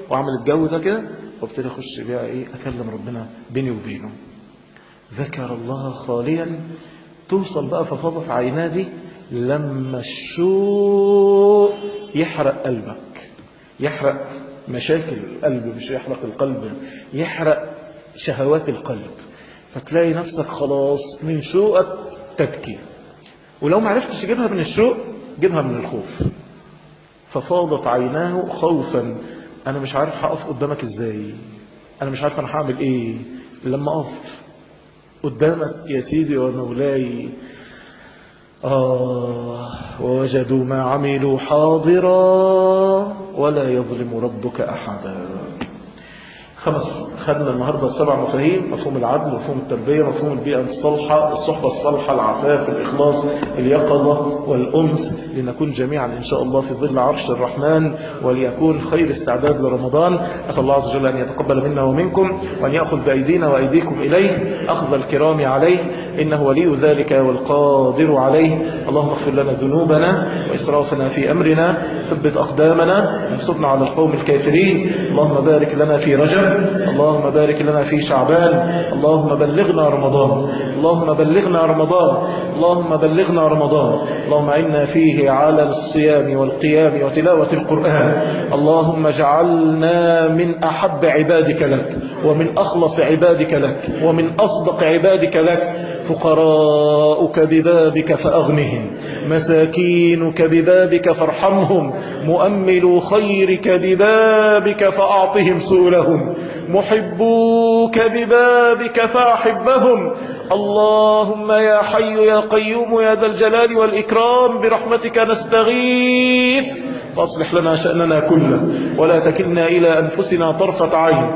وأعمل الجو ده كده، وابتدي أخش بقى إيه أكلم ربنا بيني وبينه. ذكر الله خاليا، توصل بقى ففاضت عيناه دي لما الشوق يحرق قلبك، يحرق مشاكل القلب، مش يحرق القلب، يحرق شهوات القلب، فتلاقي نفسك خلاص من شوقك تبكي. ولو ما عرفتش تجيبها من الشوق جيبها من الخوف. ففاضت عيناه خوفا، انا مش عارف هقف قدامك ازاي، انا مش عارف انا هعمل ايه لما اقف قدامك يا سيدي ومولاي. آه ووجدوا ما عملوا حاضرا ولا يظلم ربك أحدا. خمس خدنا النهاردة السبع مفاهيم: مفهوم العدل، مفهوم التربية، مفهوم البيئة الصالحة، الصحبة الصالحة، العفاف، الإخلاص، اليقظة والأنس، لنكون جميعا إن شاء الله في ظل عرش الرحمن، وليكون خير استعداد لرمضان. أسأل الله عز وجل أن يتقبل منا ومنكم، وأن يأخذ بأيدينا وأيديكم إليه أخذ الكرام عليه، إنه ولي ذلك والقادر عليه. اللهم اغفر لنا ذنوبنا وإسرافنا في أمرنا، ثبت أقدامنا، انصرنا على القوم الكافرين. اللهم بارك لنا في رجب، اللهم بارك لنا في شعبان، اللهم بلغنا رمضان، اللهم بلغنا رمضان، اللهم بلغنا رمضان. اللهم إنا فيه على الصيام والقيام وتلاوة القرآن. اللهم اجعلنا من أحب عبادك لك، ومن أخلص عبادك لك، ومن أصدق عبادك لك. فقراؤك ببابك فأغنهم، مساكينك ببابك فارحمهم، مؤملو خيرك ببابك فأعطهم سؤلهم، محبوك ببابك فأحبهم. اللهم يا حي يا قيوم يا ذا الجلال والإكرام، برحمتك نستغيث فأصلح لنا شأننا كله، ولا تكلنا إلى أنفسنا طرفة عين.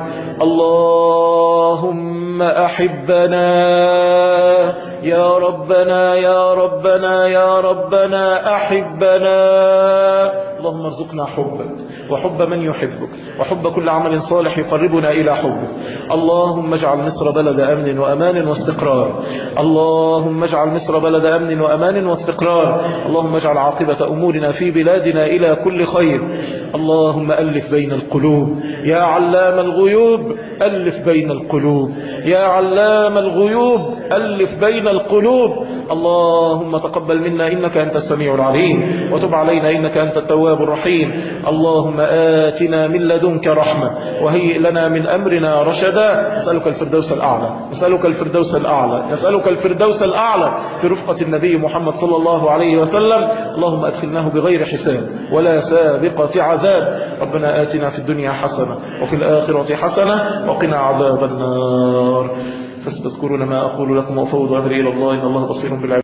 اللهم أحبنا يا ربنا يا ربنا يا ربنا أحبنا. اللهم ارزقنا حبك وحب من يحبك، وحب كل عمل صالح يقربنا إلى حبك. اللهم اجعل مصر بلد أمن وأمان واستقرار، اللهم اجعل مصر بلد أمن وأمان واستقرار. اللهم اجعل عاقبة أمورنا في بلادنا إلى كل خير. اللهم ألف بين القلوب يا علام الغيوب، ألف بين القلوب يا علام الغيوب، ألف بين القلوب. اللهم تقبل منا إنك أنت السميع العليم، وتب علينا إنك أنت التواب الرحيم. اللهم آتنا من لدنك رحمة، وهيئ لنا من أمرنا رشدا. نسألك الفردوس الأعلى، نسألك الفردوس الأعلى، نسألك الفردوس الأعلى في رفقة النبي محمد صلى الله عليه وسلم. اللهم أدخلناه بغير حساب ولا سابقة عذاب. ربنا آتنا في الدنيا حسنة وفي الآخرة حسنة وقنا عذاب النار. فاستذكرون ما أقول لكم وأفوض أمري إلى الله، إن الله بصير بالعباد.